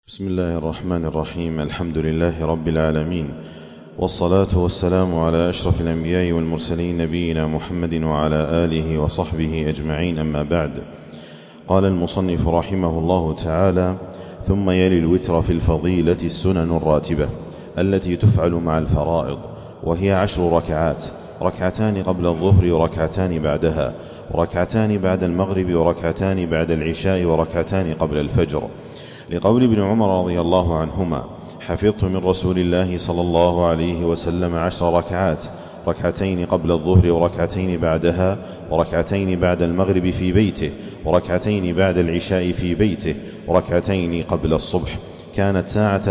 بسم الله الرحمن الرحيم. الحمد لله رب العالمين، والصلاة والسلام على أشرف الأنبياء والمرسلين نبينا محمد وعلى آله وصحبه أجمعين، أما بعد. قال المصنف رحمه الله تعالى: ثم يلي الوتر في الفضيلة السنن الراتبة التي تفعل مع الفرائض، وهي 10 ركعات، ركعتان قبل الظهر وركعتان بعدها، وركعتان بعد المغرب وركعتان بعد العشاء وركعتان قبل الفجر، لقول ابن عمر رضي الله عنهما: حفظت من رسول الله صلى الله عليه وسلم 10 ركعات، ركعتين قبل الظهر وركعتين بعدها، وركعتين بعد المغرب في بيته، وركعتين بعد العشاء في بيته، وركعتين قبل الصبح. كانت ساعة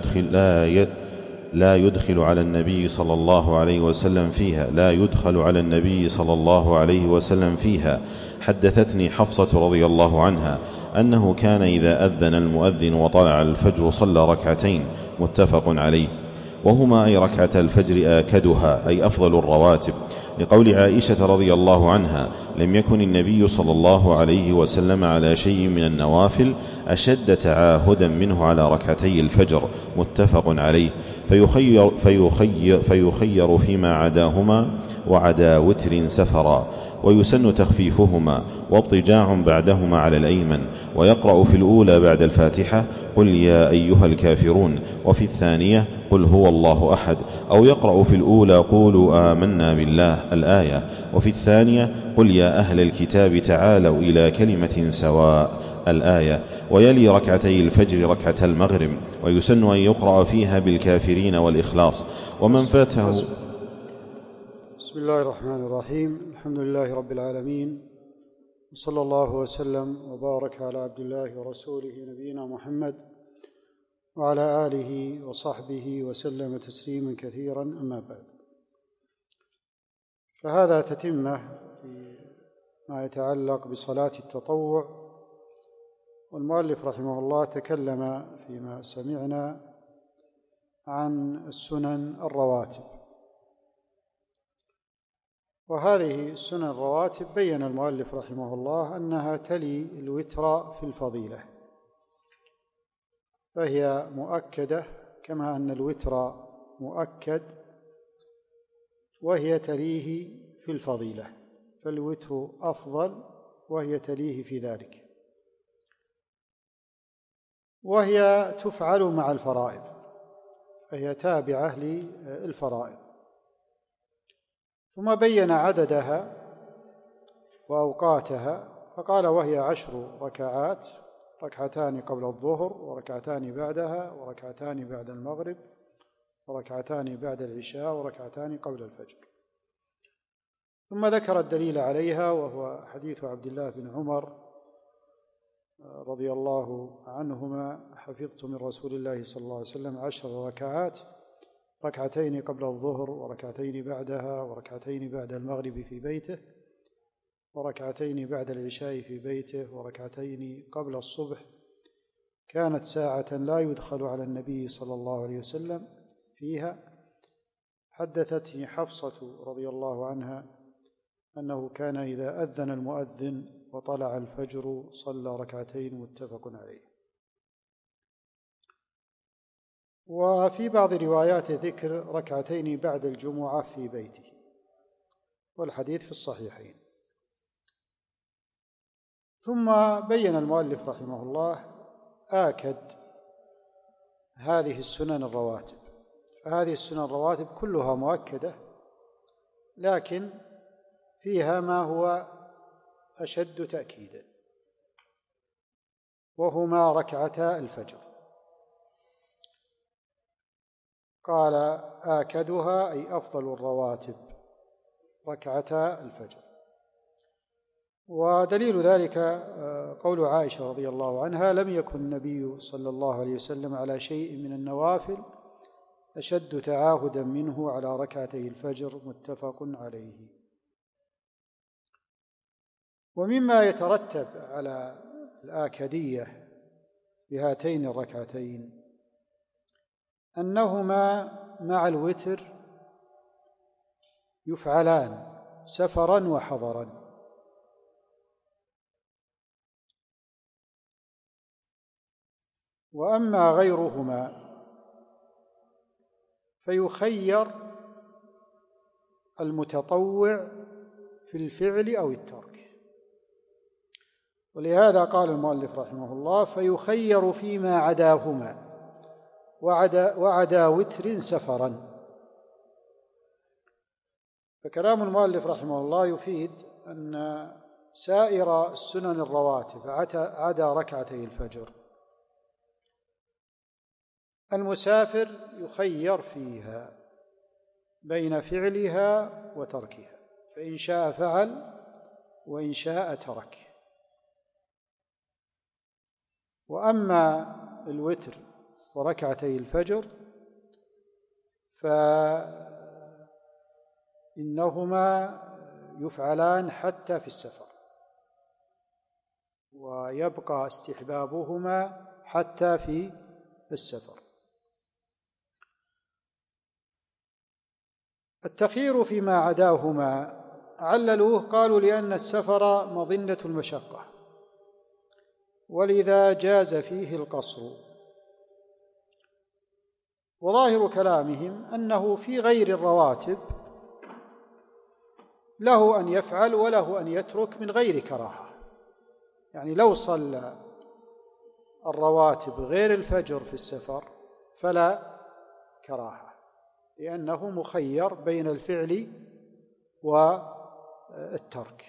لا يدخل على النبي صلى الله عليه وسلم فيها. حدثتني حفصة رضي الله عنها أنه كان إذا أذن المؤذن وطلع الفجر صلى ركعتين، متفق عليه، وهما أي ركعة الفجر آكدها، أي أفضل الرواتب، لقول عائشة رضي الله عنها: لم يكن النبي صلى الله عليه وسلم على شيء من النوافل أشد تعاهدا منه على ركعتي الفجر، متفق عليه، فيخير فيما عداهما وعدا وتر سفرا، ويسن تخفيفهما واضطجاع بعدهما على الأيمن، ويقرأ في الأولى بعد الفاتحة: قل يا أيها الكافرون، وفي الثانية: قل هو الله أحد، أو يقرأ في الأولى: قولوا آمنا بالله الآية، وفي الثانية: قل يا أهل الكتاب تعالوا إلى كلمة سواء الآية، ويلي ركعتي الفجر ركعة المغرب، ويسن أن يقرأ فيها بالكافرين والإخلاص. ومن فاته. بسم الله الرحمن الرحيم. الحمد لله رب العالمين، وصلى الله وسلم وبارك على عبد الله ورسوله نبينا محمد وعلى آله وصحبه وسلم تسليما كثيرا، أما بعد. فهذا تتمة ما يتعلق بصلاة التطوع، والمؤلف رحمه الله تكلم فيما سمعنا عن السنن الرواتب، وهذه السنن الرواتب بين المؤلف رحمه الله أنها تلي الوتر في الفضيلة، فهي مؤكدة كما أن الوتر مؤكد، وهي تليه في الفضيلة، فالوتر أفضل وهي تليه في ذلك، وهي تفعل مع الفرائض، فهي تابعة للفرائض. ثم بين عددها وأوقاتها فقال: وهي 10 ركعات، ركعتان قبل الظهر وركعتان بعدها، وركعتان بعد المغرب، وركعتان بعد العشاء، وركعتان قبل الفجر. ثم ذكر الدليل عليها، وهو حديث عبد الله بن عمر رضي الله عنهما: حفظت من رسول الله صلى الله عليه وسلم 10 ركعات، ركعتين قبل الظهر وركعتين بعدها، وركعتين بعد المغرب في بيته، وركعتين بعد العشاء في بيته، وركعتين قبل الصبح. كانت ساعة لا يدخل على النبي صلى الله عليه وسلم فيها. حدثتني حفصة رضي الله عنها أنه كان إذا أذن المؤذن وطلع الفجر صلى ركعتين، متفق عليه. وفي بعض روايات ذكر ركعتين بعد الجمعة في بيته، والحديث في الصحيحين. ثم بين المؤلف رحمه الله آكد هذه السنن الرواتب، فهذه السنن الرواتب كلها مؤكدة، لكن فيها ما هو أشد تأكيدا، وهما ركعتا الفجر. قال: آكدها أي أفضل الرواتب ركعتا الفجر. ودليل ذلك قول عائشة رضي الله عنها: لم يكن النبي صلى الله عليه وسلم على شيء من النوافل أشد تعاهدا منه على ركعتي الفجر، متفق عليه. ومما يترتب على الآكدية بهاتين الركعتين أنهما مع الوتر يفعلان سفرا وحضرا، وأما غيرهما فيخير المتطوع في الفعل أو الترك. ولهذا قال المؤلف رحمه الله: فيخير فيما عداهما وعدا وتر سفرا. فكلام المؤلف رحمه الله يفيد أن سائر السنن الرواتب عدا ركعتي الفجر المسافر يخير فيها بين فعلها وتركها، فإن شاء فعل وإن شاء ترك. وأما الوتر وركعتي الفجر فإنهما يفعلان حتى في السفر، ويبقى استحبابهما حتى في السفر. التخيير فيما عداهما عللوه، قالوا: لأن السفر مظنة المشقة، ولذا جاز فيه القصر. وظاهر كلامهم أنه في غير الرواتب له أن يفعل وله أن يترك من غير كراهة. يعني لو صلى الرواتب غير الفجر في السفر فلا كراهة، لأنه مخير بين الفعل والترك.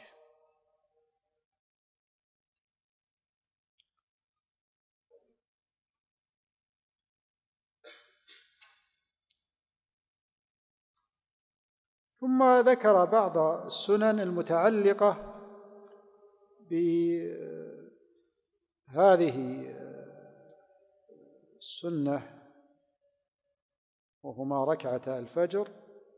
ثم ذكر بعض السنن المتعلقة بهذه السنة، وهما ركعتا الفجر،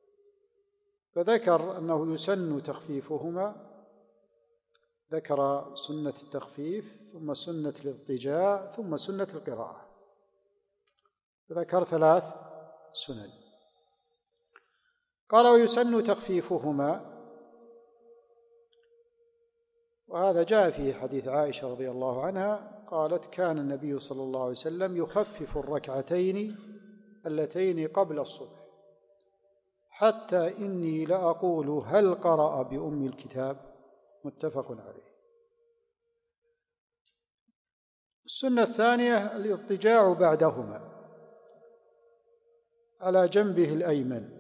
فذكر أنه يسن تخفيفهما. ذكر سنة التخفيف، ثم سنة الاضطجاع، ثم سنة القراءة. ذكر 3 سنن. قال: ويسن تخفيفهما، وهذا جاء في حديث عائشة رضي الله عنها قالت: كان النبي صلى الله عليه وسلم يخفف الركعتين اللتين قبل الصبح حتى إني لأقول هل قرأ بأم الكتاب. متفق عليه. السنة الثانية الاضطجاع بعدهما على جنبه الأيمن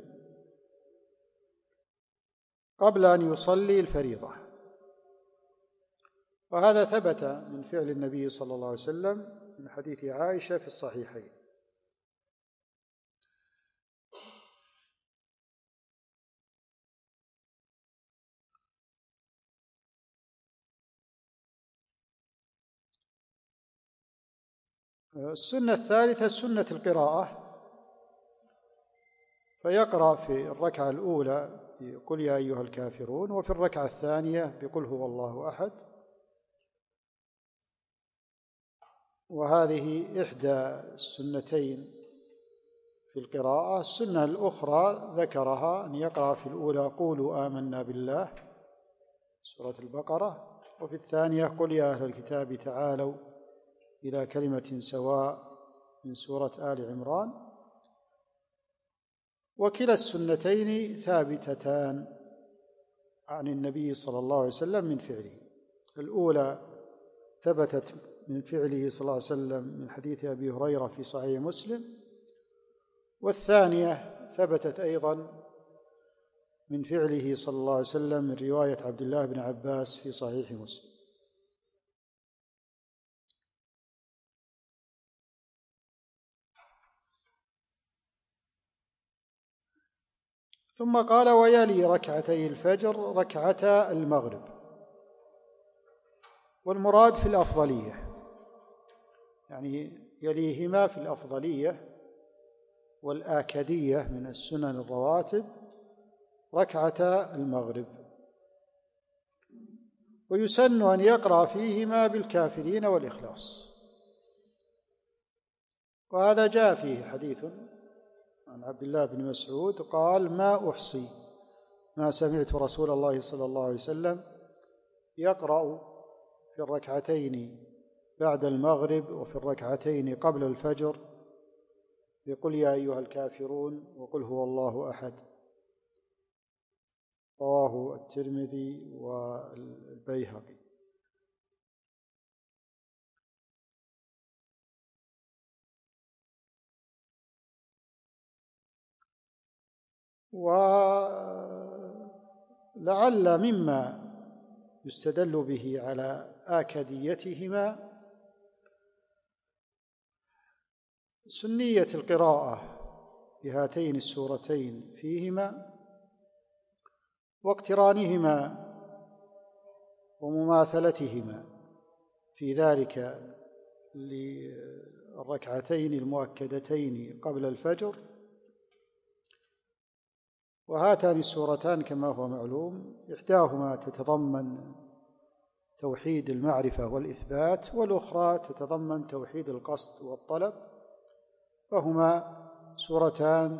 قبل أن يصلي الفريضة، وهذا ثبت من فعل النبي صلى الله عليه وسلم من حديث عائشة في الصحيحين. السنة الثالثة سنة القراءة، فيقرأ في الركعة الأولى بقل يا أيها الكافرون، وفي الركعة الثانية بقل هو الله أحد. وهذه إحدى السنتين في القراءة. السنة الأخرى ذكرها أن يقرأ في الأولى قولوا آمنا بالله سورة البقرة، وفي الثانية قل يا أهل الكتاب تعالوا إلى كلمة سواء من سورة آل عمران. وكلا السنتين ثابتتان عن النبي صلى الله عليه وسلم من فعله. الأولى ثبتت من فعله صلى الله عليه وسلم من حديث أبي هريرة في صحيح مسلم، والثانية ثبتت أيضا من فعله صلى الله عليه وسلم من رواية عبد الله بن عباس في صحيح مسلم. ثم قال: ويلي ركعتي الفجر ركعتا المغرب. والمراد في الأفضلية، يعني يليهما في الأفضلية والآكدية من السنن الرواتب ركعتا المغرب. ويسن أن يقرأ فيهما بالكافرين والإخلاص، وهذا جاء فيه حديث عن عبد الله بن مسعود قال: ما أحصي ما سمعت رسول الله صلى الله عليه وسلم يقرأ في الركعتين بعد المغرب وفي الركعتين قبل الفجر بقل يا أيها الكافرون وقل هو الله أحد. رواه الترمذي والبيهقي. ولعل مما يستدل به على آكديتهما سنية القراءة بهاتين السورتين فيهما واقترانهما ومماثلتهما في ذلك للركعتين المؤكدتين قبل الفجر. وهاتان السورتان كما هو معلوم إحداهما تتضمن توحيد المعرفة والإثبات، والأخرى تتضمن توحيد القصد والطلب، فهما سورتان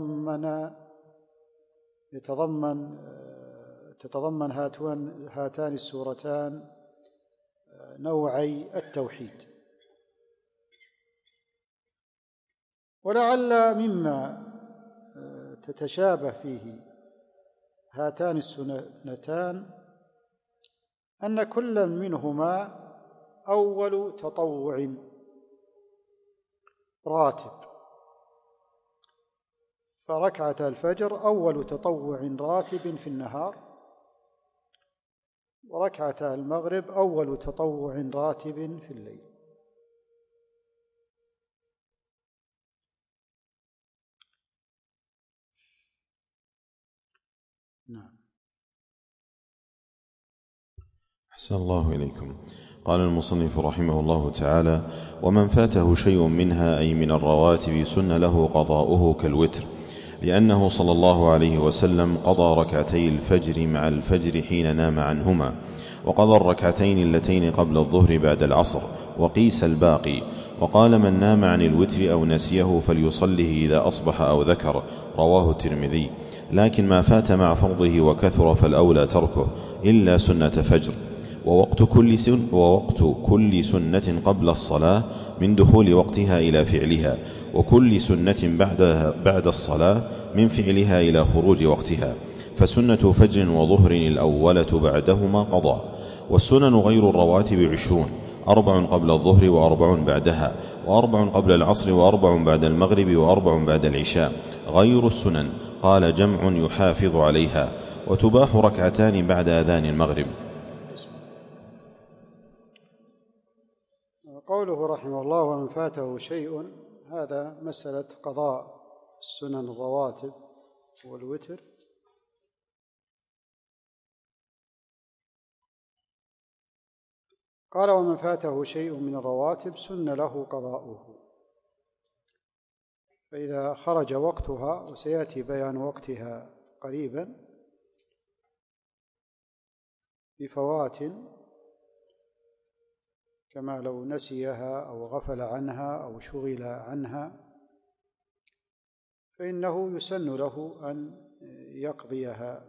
تتضمن هاتان السورتان نوعي التوحيد. ولعل مما تتشابه فيه هاتان السنتان أن كل منهما أول تطوع راتب، فركعة الفجر أول تطوع راتب في النهار، وركعة المغرب أول تطوع راتب في الليل. نعم. أحسن الله إليكم. قال المصنف رحمه الله تعالى: ومن فاته شيء منها أي من الرواتب سن له قضاؤه كالوتر، لأنه صلى الله عليه وسلم قضى ركعتي الفجر مع الفجر حين نام عنهما، وقضى الركعتين اللتين قبل الظهر بعد العصر، وقيس الباقي. وقال: من نام عن الوتر أو نسيه فليصله إذا أصبح أو ذكر. رواه الترمذي. لكن ما فات مع فرضه وكثر فالأولى تركه إلا سنة فجر، ووقت كل سنة قبل الصلاة من دخول وقتها إلى فعلها، وكل سنة بعد الصلاة من فعلها إلى خروج وقتها. فسنة فجر وظهر الأولة بعدهما قضاء. والسنن غير الرواتب 20: 4 قبل الظهر و4 بعدها، و4 قبل العصر، و4 بعد المغرب، و4 بعد العشاء، غير السنن. قال جمع يحافظ عليها. وتباح ركعتان بعد أذان المغرب. قوله رحمه الله: ومن فاته شيء، هذا مسألة قضاء السنن الرواتب والوتر. قال: ومن فاته شيء من الرواتب سن له قضاؤه، فإذا خرج وقتها، وسيأتي بيان وقتها قريبا، بفوات كما لو نسيها أو غفل عنها أو شغل عنها، فإنه يسن له أن يقضيها.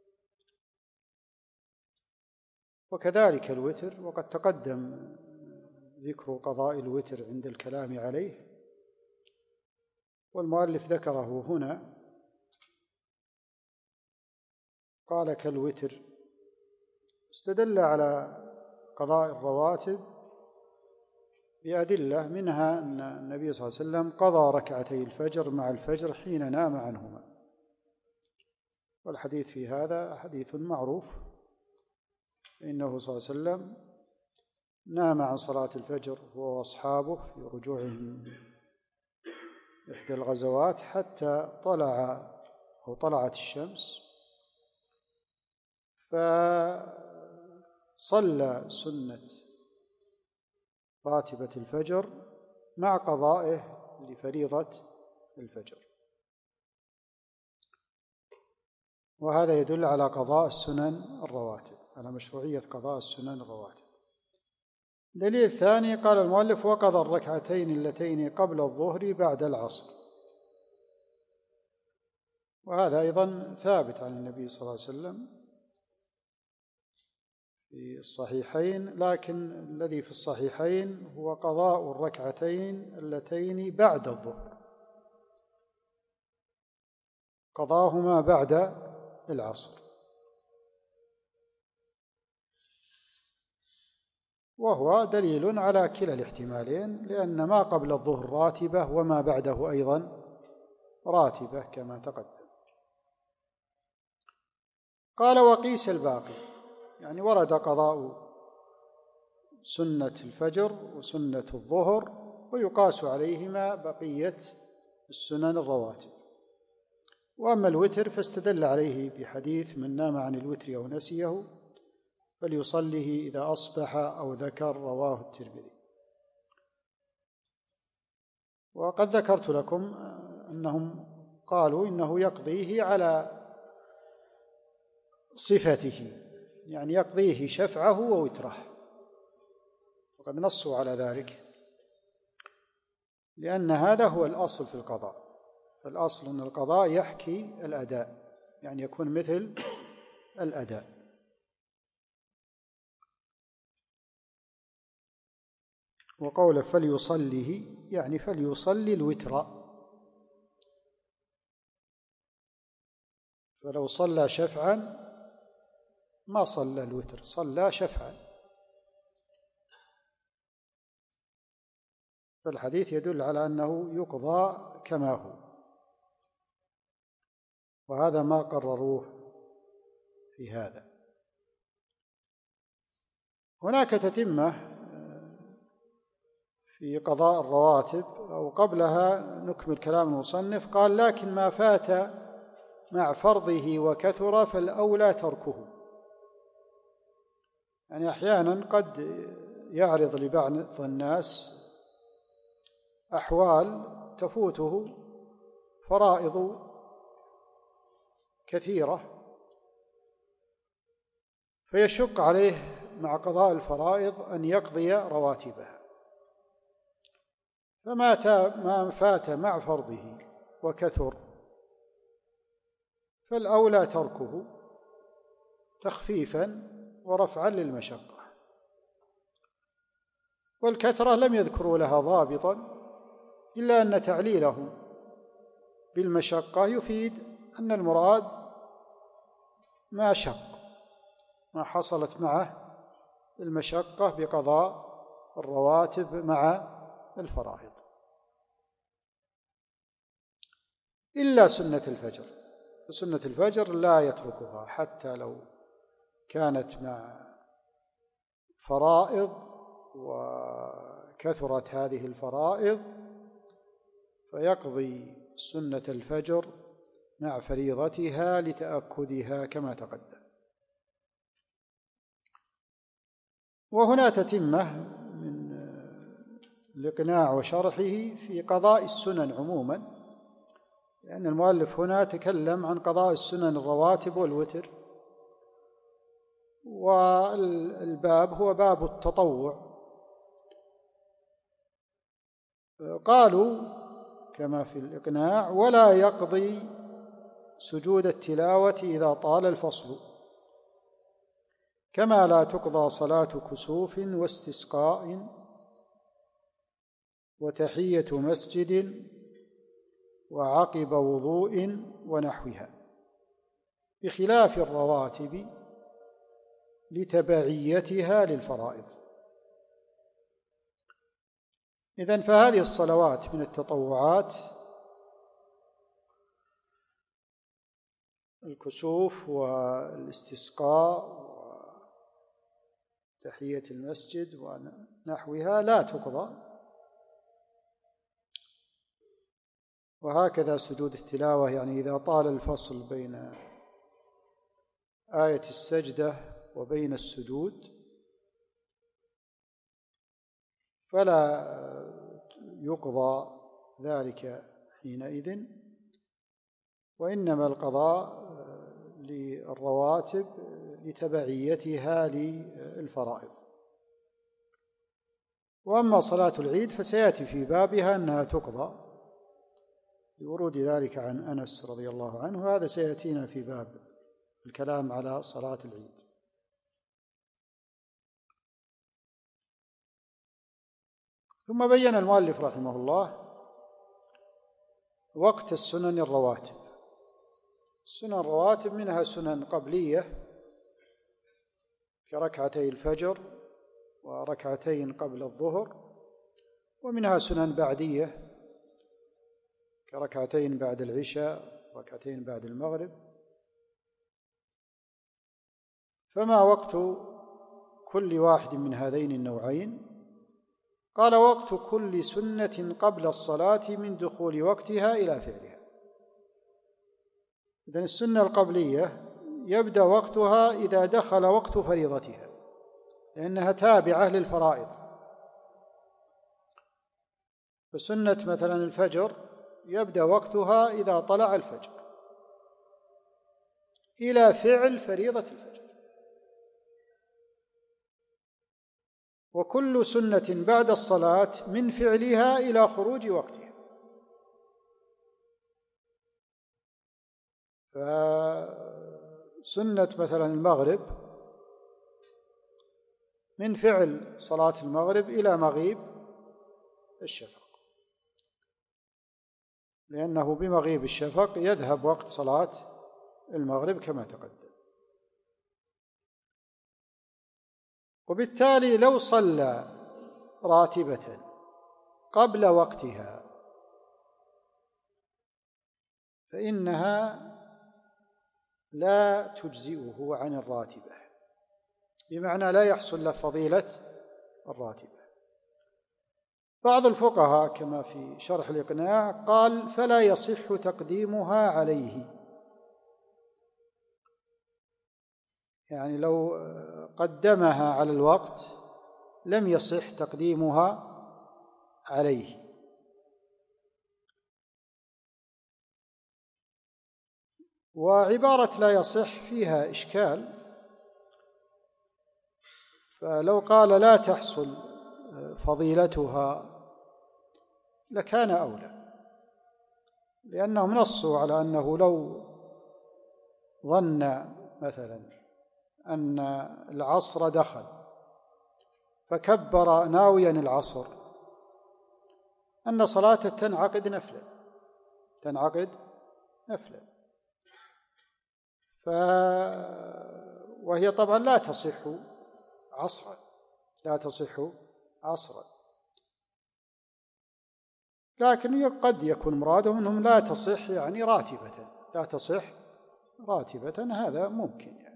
وكذلك الوتر، وقد تقدم ذكر قضاء الوتر عند الكلام عليه، والمؤلف ذكره هنا. قال كالوتر، استدل على قضاء الرواتب بأدلة، منها أن النبي صلى الله عليه وسلم قضى ركعتي الفجر مع الفجر حين نام عنهما، والحديث في هذا حديث معروف، إنه صلى الله عليه وسلم نام عن صلاة الفجر هو وأصحابه في رجوعهم إحدى الغزوات حتى طلعت الشمس، فصلى سنة راتبة الفجر مع قضائه لفريضة الفجر. وهذا يدل على قضاء السنن الرواتب، على مشروعية قضاء السنن الرواتب. دليل ثاني، قال المؤلف: وقضى الركعتين اللتين قبل الظهر بعد العصر. وهذا أيضا ثابت عن النبي صلى الله عليه وسلم في الصحيحين، لكن الذي في الصحيحين هو قضاء الركعتين اللتين بعد الظهر، قضاهما بعد العصر، وهو دليل على كلا الاحتمالين، لأن ما قبل الظهر راتبة وما بعده أيضا راتبة كما تقدم. قال وقيس الباقي، يعني ورد قضاء سنة الفجر وسنة الظهر ويقاس عليهما بقية السنن الرواتب. وأما الوتر فاستدل عليه بحديث من نام عن الوتر أو نسيه فليصليه إذا أصبح أو ذكر، رواه الترمذي. وقد ذكرت لكم أنهم قالوا إنه يقضيه على صفته، يعني يقضيه شفعه ووتره، وقد نصوا على ذلك، لأن هذا هو الأصل في القضاء. فالأصل أن القضاء يحكي الأداء، يعني يكون مثل الأداء. وقوله فليصليه يعني فليصلي الوتر، فلو صلى شفعا ما صلى الوتر، صلى شفعا. فالحديث يدل على أنه يقضى كما هو، وهذا ما قرروه في هذا. هناك تتمة في قضاء الرواتب، أو قبلها نكمل كلام المصنف. قال لكن ما فات مع فرضه وكثر فالأولى تركه. يعني أحيانا قد يعرض لبعض الناس أحوال تفوته فرائض كثيرة، فيشق عليه مع قضاء الفرائض أن يقضي رواتبها. فما فات مع فرضه وكثر فالأولى تركه تخفيفا ورفعا للمشقة. والكثرة لم يذكروا لها ضابطا، إلا أن تعليله بالمشقة يفيد أن المراد ما شق، ما حصلت معه المشقة بقضاء الرواتب مع الفرائض، إلا سنة الفجر. فسنة الفجر لا يتركها حتى لو كانت مع فرائض وكثرت هذه الفرائض، فيقضي سنة الفجر مع فريضتها لتأكدها كما تقدم. وهنا تتمة من الإقناع وشرحه في قضاء السنن عموما، لأن المؤلف هنا تكلم عن قضاء السنن الرواتب والوتر، والباب هو باب التطوع. قالوا كما في الإقناع ولا يقضي سجود التلاوة إذا طال الفصل، كما لا تقضى صلاة كسوف واستسقاء وتحية مسجد وعقب وضوء ونحوها، بخلاف الرواتب لتبعيتها للفرائض. إذن فهذه الصلوات من التطوعات الكسوف والاستسقاء وتحية المسجد ونحوها لا تقضى، وهكذا سجود التلاوة، يعني إذا طال الفصل بين آية السجدة وبين السجود فلا يقضى ذلك حينئذ، وإنما القضاء للرواتب لتبعيتها للفرائض. وأما صلاة العيد فسيأتي في بابها أنها تقضى لورود ذلك عن أنس رضي الله عنه، وهذا سيأتينا في باب الكلام على صلاة العيد. ثم بين المؤلف رحمه الله وقت السنن الرواتب. السنن الرواتب منها سنن قبلية كركعتي الفجر وركعتين قبل الظهر، ومنها سنن بعدية كركعتين بعد العشاء وركعتين بعد المغرب. فما وقت كل واحد من هذين النوعين؟ قال: وقت كل سنة قبل الصلاة من دخول وقتها إلى فعلها. إذن السنة القبلية يبدأ وقتها إذا دخل وقت فريضتها، لأنها تابعة للفرائض. فسنة مثلا الفجر يبدأ وقتها إذا طلع الفجر إلى فعل فريضة الفجر، وكل سنة بعد الصلاة من فعلها إلى خروج وقتها. فسنة مثلا المغرب من فعل صلاة المغرب إلى مغيب الشفق، لأنه بمغيب الشفق يذهب وقت صلاة المغرب كما تقدم. وبالتالي لو صلى راتبة قبل وقتها فإنها لا تجزئه عن الراتبة، بمعنى لا يحصل له فضيلة الراتبة. بعض الفقهاء كما في شرح الإقناع قال: فلا يصح تقديمها عليه، يعني لو قدمها على الوقت لم يصح تقديمها عليه. وعبارة لا يصح فيها إشكال، فلو قال لا تحصل فضيلتها لكان أولى، لأنهم نصوا على أنه لو ظن مثلا أن العصر دخل فكبر ناويا العصر أن صلاته تنعقد نفلا، وهي طبعا لا تصح عصرا، لكن قد يكون مرادهم أنهم لا تصح يعني راتبة، هذا ممكن يعني.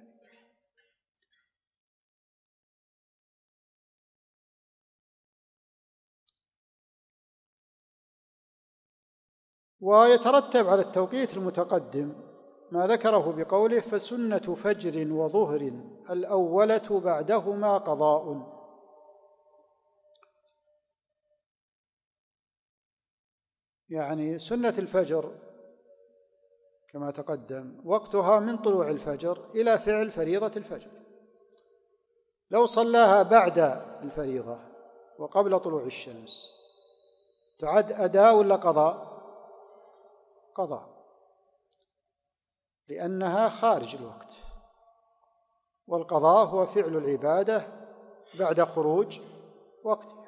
ويترتب على التوقيت المتقدم ما ذكره بقوله: فسنة فجر وظهر الأولة بعدهما قضاء. يعني سنة الفجر كما تقدم وقتها من طلوع الفجر إلى فعل فريضة الفجر. لو صلاها بعد الفريضة وقبل طلوع الشمس تعد أداء ولا قضاء، لأنها خارج الوقت، والقضاء هو فعل العبادة بعد خروج وقتها.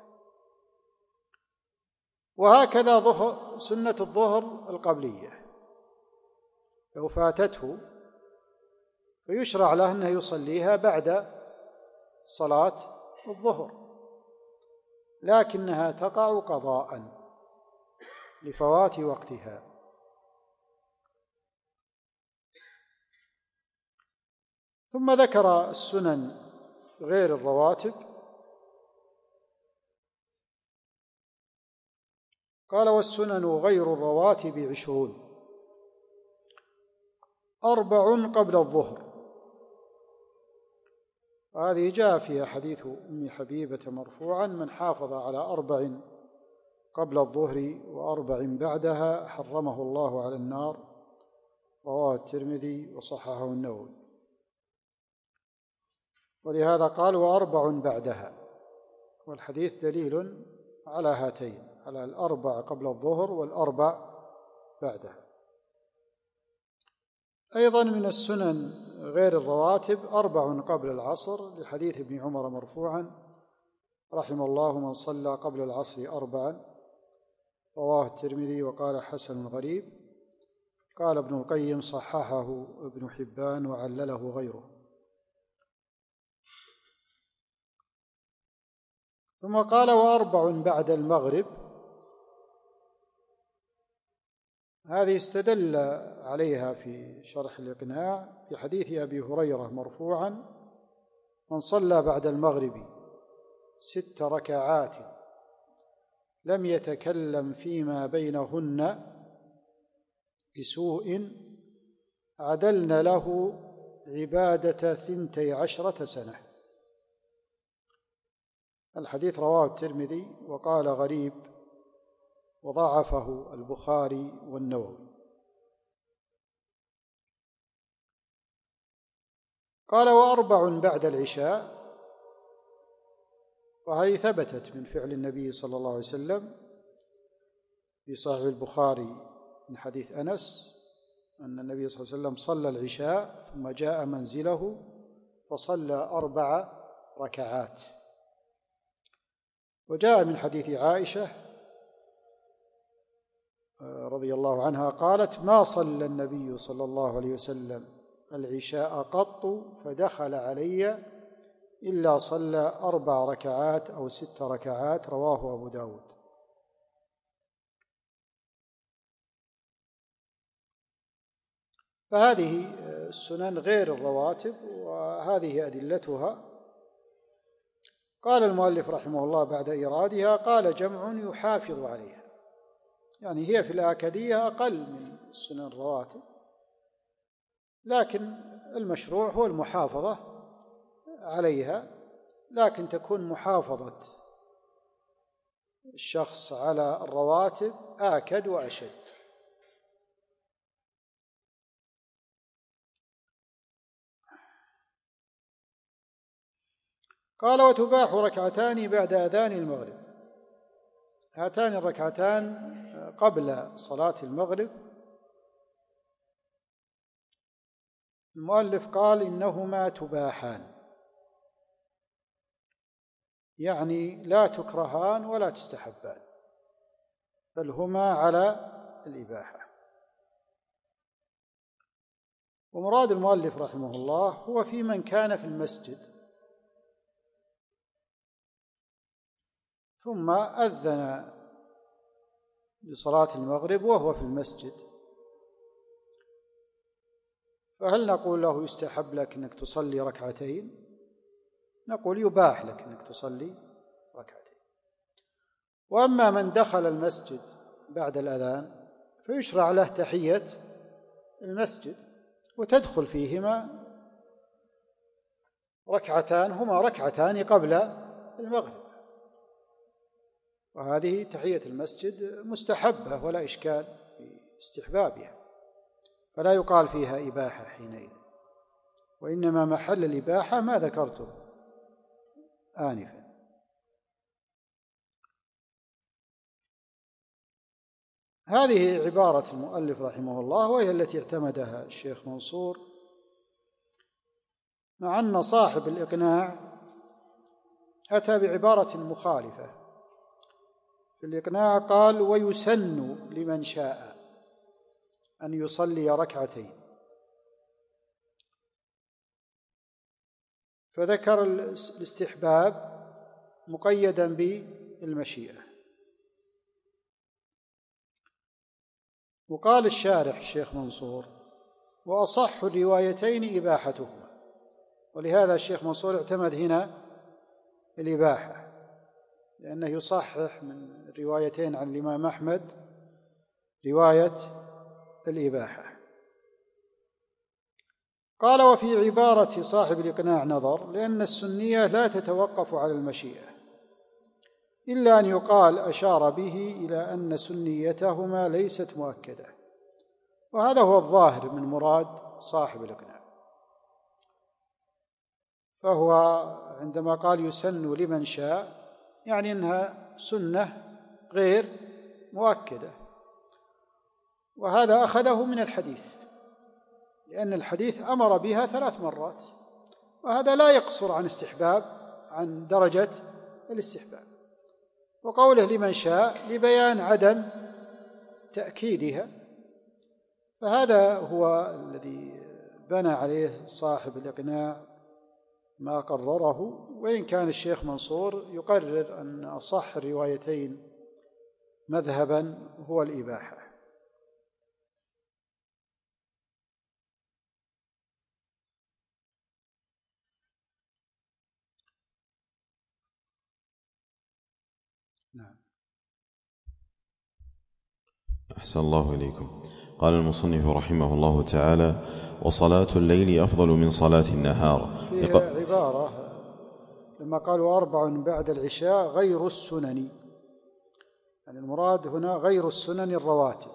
وهكذا سنة الظهر القبلية لو فاتته فيشرع له أنه يصليها بعد صلاة الظهر، لكنها تقع قضاء لفوات وقتها. ثم ذكر السنن غير الرواتب، قال: والسنن غير الرواتب 20، 4 قبل الظهر. هذه جاء فيها حديث أم حبيبة مرفوعا: من حافظ على 4 قبل الظهر و4 بعدها حرمه الله على النار، رواه الترمذي وصححه النووي. ولهذا قال: و4 بعدها، والحديث دليل على هاتين، على 4 قبل الظهر و4 بعدها. أيضا من السنن غير الرواتب 4 قبل العصر، لحديث ابن عمر مرفوعا: رحم الله من صلى قبل العصر 4. رواه الترمذي وقال حسن غريب. قال ابن القيم صححه ابن حبان وعلله غيره. ثم قال 4 بعد المغرب. هذه استدل عليها في شرح الإقناع في حديث أبي هريرة مرفوعا: من صلى بعد المغرب 6 ركعات لم يتكلم فيما بينهن بسوء عدلن له عبادة 12 سنة. الحديث رواه الترمذي وقال غريب، وضعفه البخاري والنووي. قال 4 بعد العشاء، وهذه ثبتت من فعل النبي صلى الله عليه وسلم في صحيح البخاري من حديث أنس أن النبي صلى الله عليه وسلم صلى العشاء ثم جاء منزله فصلى 4 ركعات. وجاء من حديث عائشة رضي الله عنها قالت: ما صلى النبي صلى الله عليه وسلم العشاء قط فدخل علي إلا صلى 4 ركعات أو 6 ركعات. رواه أبو داود. فهذه السنن غير الرواتب، وهذه أدلتها. قال المؤلف رحمه الله بعد إيرادها: قال جمع يحافظ عليها، يعني هي في الآكدية أقل من السنن الرواتب، لكن المشروع هو المحافظة عليها، لكن تكون محافظة الشخص على الرواتب آكد وأشد. قال: وتباح ركعتان بعد أذان المغرب. هاتان الركعتان قبل صلاة المغرب المؤلف قال إنهما تباحان، يعني لا تكرهان ولا تستحبان، بل هما على الإباحة. ومراد المؤلف رحمه الله هو في من كان في المسجد ثم أذن لصلاة المغرب وهو في المسجد، فهل نقول له يستحب لك أنك تصلي ركعتين؟ نقول يباح لك أنك تصلي ركعتين. وأما من دخل المسجد بعد الأذان فيشرع له تحية المسجد، وتدخل فيهما ركعتان هما ركعتان قبل المغرب، وهذه تحية المسجد مستحبة ولا إشكال في استحبابها، فلا يقال فيها إباحة حينئذ، وإنما محل الإباحة ما ذكرته آنفا. هذه عبارة المؤلف رحمه الله، وهي التي اعتمدها الشيخ منصور، مع أن صاحب الإقناع أتى بعبارة مخالفة. في الإقناع قال: ويسن لمن شاء أن يصلي ركعتين، فذكر الاستحباب مقيدا بالمشيئة. وقال الشارح الشيخ منصور: وأصح الروايتين إباحتهما. ولهذا الشيخ منصور اعتمد هنا الإباحة، لأنه يصحح من الروايتين عن الإمام أحمد رواية الإباحة. قال: وفي عبارة صاحب الإقناع نظر، لأن السنية لا تتوقف على المشيئة، إلا أن يقال أشار به إلى أن سنيتهما ليست مؤكدة، وهذا هو الظاهر من مراد صاحب الإقناع. فهو عندما قال يسن لمن شاء يعني أنها سنة غير مؤكدة، وهذا أخذه من الحديث، لأن الحديث أمر بها 3 مرات، وهذا لا يقصر عن استحباب عن درجة الاستحباب. وقوله لمن شاء لبيان عدم تأكيدها، فهذا هو الذي بنى عليه صاحب الإقناع ما قرره، وإن كان الشيخ منصور يقرر أن أصح الروايتين مذهبا هو الإباحة. نعم. أحسن الله إليكم. قال المصنف رحمه الله تعالى: وصلاة الليل أفضل من صلاة النهار. فيه عبارة لما قالوا 4 بعد العشاء غير السنن، يعني المراد هنا غير السنن الرواتب.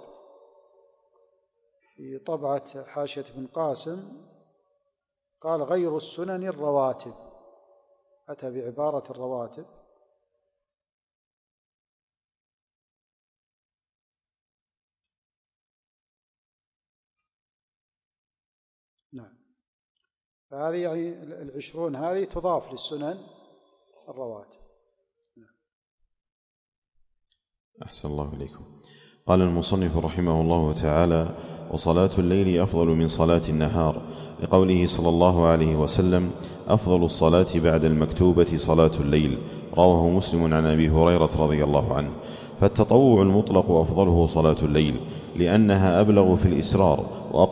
في طبعة حاشية بن قاسم قال غير السنن الرواتب، أتى بعبارة الرواتب. نعم، فهذه يعني 20 هذه تضاف للسنن الرواتب. أحسن الله إليكم. قال المصنف رحمه الله تعالى: وصلاة الليل أفضل من صلاة النهار، لقوله صلى الله عليه وسلم: أفضل الصلاة بعد المكتوبة صلاة الليل، رواه مسلم عن أبي هريرة رضي الله عنه. فالتطوع المطلق أفضله صلاة الليل، لأنها أبلغ في الإسرار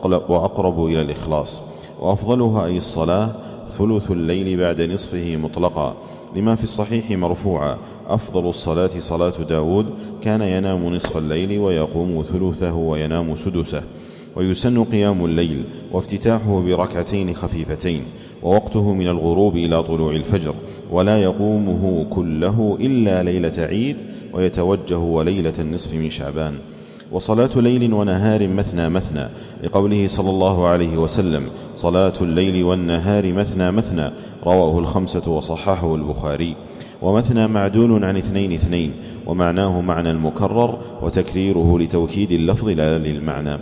وأقرب إلى الإخلاص. وأفضلها أي الصلاة ثلث الليل بعد نصفه مطلقا، لما في الصحيح مرفوعا: أفضل الصلاة صلاة داود، كان ينام نصف الليل ويقوم ثلثه وينام سدسه. ويسن قيام الليل وافتتاحه بركعتين خفيفتين، ووقته من الغروب إلى طلوع الفجر، ولا يقومه كله إلا ليلة عيد، ويتوجه وليلة النصف من شعبان. وصلاة ليل ونهار مثنى مثنى، لقوله صلى الله عليه وسلم: صلاة الليل والنهار مثنى مثنى، رواه 5 وصححه البخاري. ومثنى معدول عن 2 2، ومعناه معنى المكرر، وتكريره لتوكيد اللفظ لا للمعنى.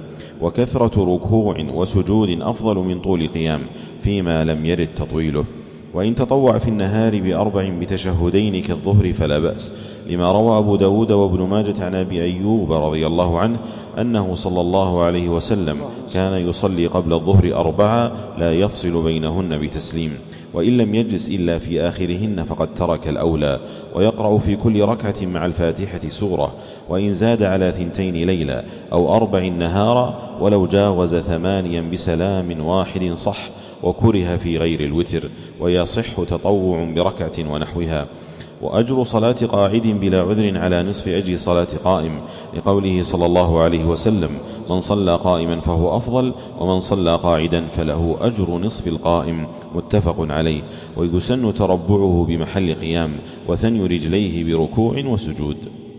وكثرة ركوع وسجود أفضل من طول قيام، فيما لم يرد تطويله. وإن تطوع في النهار ب4 بتشهدين كالظهر فلا بأس، لما روى أبو داود وابن ماجة عن أبي أيوب رضي الله عنه أنه صلى الله عليه وسلم كان يصلي قبل الظهر 4 لا يفصل بينهن بتسليم، وإن لم يجلس إلا في آخرهن فقد ترك الأولى، ويقرأ في كل ركعة مع الفاتحة سورة. وإن زاد على 2 ليلة أو 4 نهارا، ولو جاوز 8 بسلام واحد صح، وكره في غير الوتر، ويصح تطوع بركعة ونحوها. وأجر صلاة قاعد بلا عذر على نصف أجر صلاة قائم، لقوله صلى الله عليه وسلم: من صلى قائما فهو أفضل، ومن صلى قاعدا فله أجر نصف القائم، متفق عليه. ويسن تربعه بمحل قيام، وثني رجليه بركوع وسجود.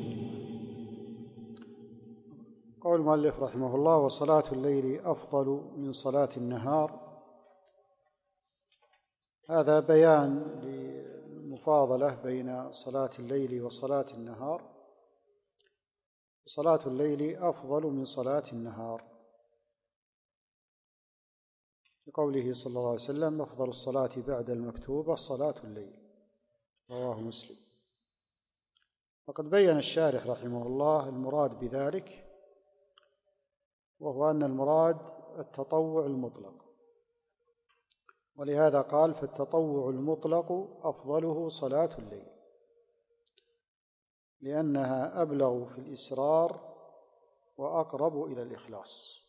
قول المؤلف رحمه الله: وصلاة الليل أفضل من صلاة النهار، هذا بيان للمفاضلة بين صلاة الليل وصلاة النهار. صلاة الليل أفضل من صلاة النهار، لقوله صلى الله عليه وسلم: أفضل الصلاة بعد المكتوبة صلاة الليل، رواه مسلم. وقد بين الشارح رحمه الله المراد بذلك، وهو أن المراد التطوع المطلق، ولهذا قال: فالتطوع المطلق أفضله صلاة الليل، لأنها أبلغ في الإسرار وأقرب إلى الإخلاص.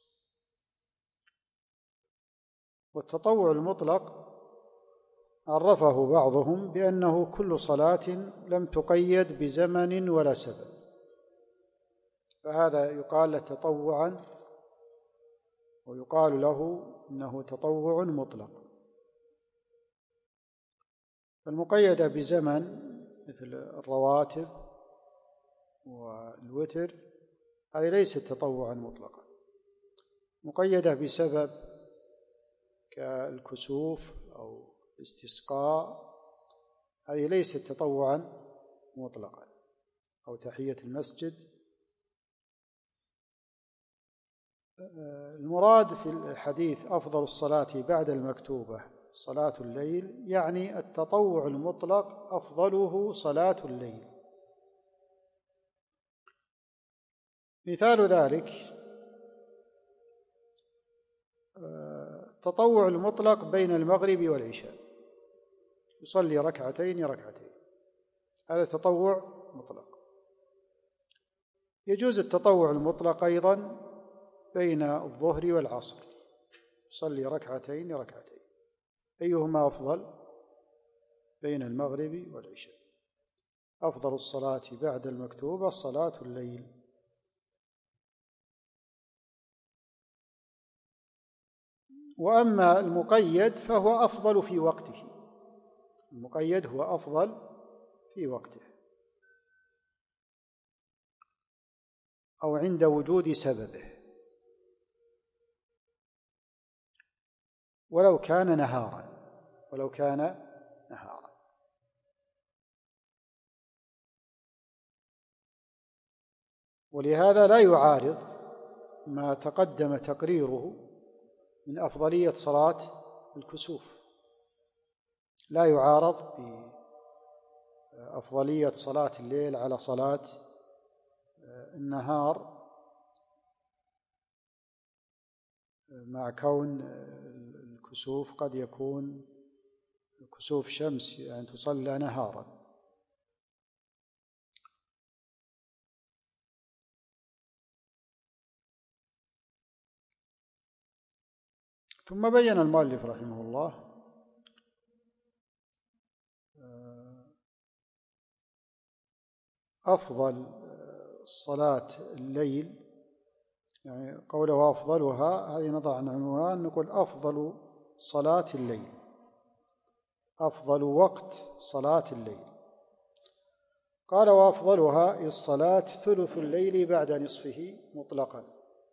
والتطوع المطلق عرفه بعضهم بأنه كل صلاة لم تقيد بزمن ولا سبب، فهذا يقال له تطوعا، ويقال له إنه تطوع مطلق. المقيدة بزمن مثل الرواتب والوتر هذه ليست تطوعا مطلقا. مقيدة بسبب كالكسوف أو الاستسقاء هذه ليست تطوعا مطلقا، أو تحية المسجد. المراد في الحديث أفضل الصلاة بعد المكتوبة صلاة الليل يعني التطوع المطلق أفضله صلاة الليل. مثال ذلك التطوع المطلق بين المغرب والعشاء، يصلي ركعتين، هذا تطوع مطلق. يجوز التطوع المطلق أيضا بين الظهر والعصر، يصلي ركعتين. أيهما أفضل؟ بين المغرب والعشاء. أفضل الصلاة بعد المكتوبة صلاة الليل. وأما المقيد فهو أفضل في وقته، المقيد هو أفضل في وقته أو عند وجود سببه، ولو كان نهارا. ولهذا لا يعارض ما تقدم تقريره من أفضلية صلاة الكسوف، لا يعارض بأفضلية صلاة الليل على صلاة النهار، مع كون الكسوف قد يكون كسوف شمس يعني تصلى نهارا. ثم بين المؤلف رحمه الله أفضل صلاة الليل، يعني قوله أفضلها هذه نضع عنوان، نقول أفضل صلاة الليل، أفضل وقت صلاة الليل. قال وأفضلها الصلاة ثلث الليل بعد نصفه مطلقا.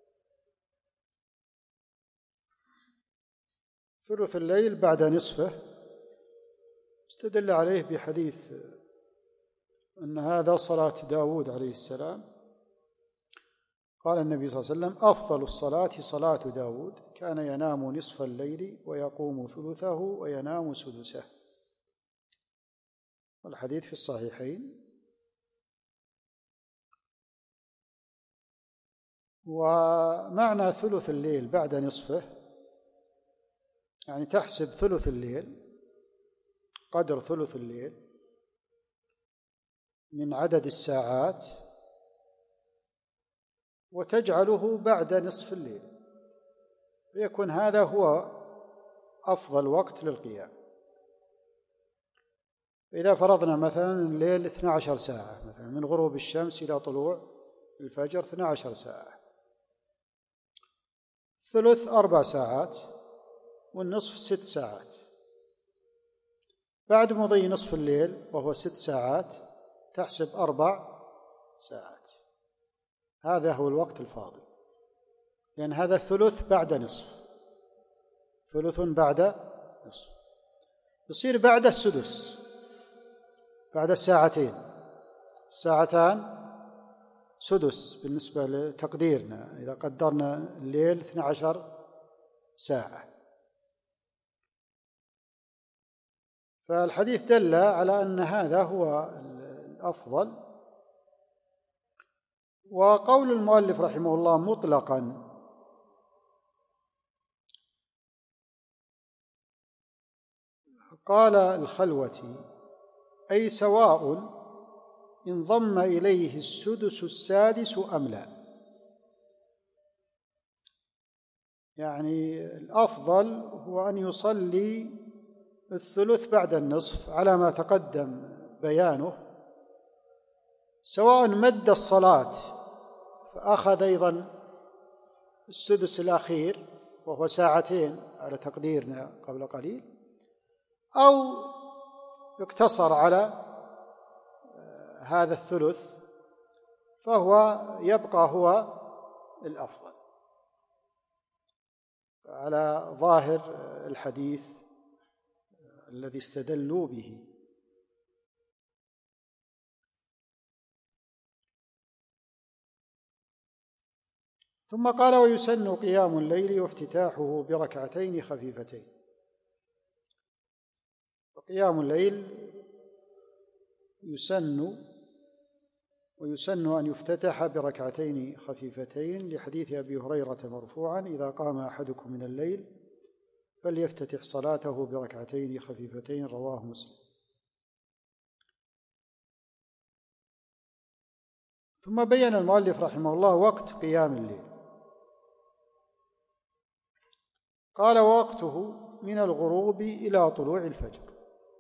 ثلث الليل بعد نصفه استدل عليه بحديث أن هذا صلاة داود عليه السلام. قال النبي صلى الله عليه وسلم أفضل الصلاة صلاة داود، كان ينام نصف الليل ويقوم ثلثه وينام سدسه. والحديث في الصحيحين. ومعنى ثلث الليل بعد نصفه يعني تحسب ثلث الليل، قدر ثلث الليل من عدد الساعات، وتجعله بعد نصف الليل، فيكون هذا هو أفضل وقت للقيام. إذا فرضنا مثلا الليل 12 ساعة، مثلا من غروب الشمس إلى طلوع الفجر 12 ساعة، ثلث 4 ساعات والنصف 6 ساعات. بعد مضي نصف الليل وهو 6 ساعات تحسب 4 ساعات، هذا هو الوقت الفاضل، لأن هذا ثلث بعد نصف، ثلث بعد نصف، يصير بعد السدس، بعد الساعتين، ساعتان سدس بالنسبة لتقديرنا إذا قدرنا الليل 12 ساعة. فالحديث دل على أن هذا هو الأفضل. وقول المؤلف رحمه الله مطلقا، قال الخلوة أي سواء انضم إليه السدس السادس أم لا، يعني الأفضل هو أن يصلي الثلث بعد النصف على ما تقدم بيانه، سواء مد الصلاة فأخذ أيضا السدس الأخير وهو ساعتين على تقديرنا قبل قليل، أو يقتصر على هذا الثلث، فهو يبقى هو الأفضل على ظاهر الحديث الذي استدلوا به. ثم قال ويسن قيام الليل وافتتاحه بركعتين خفيفتين. قيام الليل ويسن أن يفتتح بركعتين خفيفتين لحديث أبي هريرة مرفوعا: إذا قام أحدكم من الليل فليفتتح صلاته بركعتين خفيفتين، رواه مسلم. ثم بين المؤلف رحمه الله وقت قيام الليل، قال: وقته من الغروب إلى طلوع الفجر.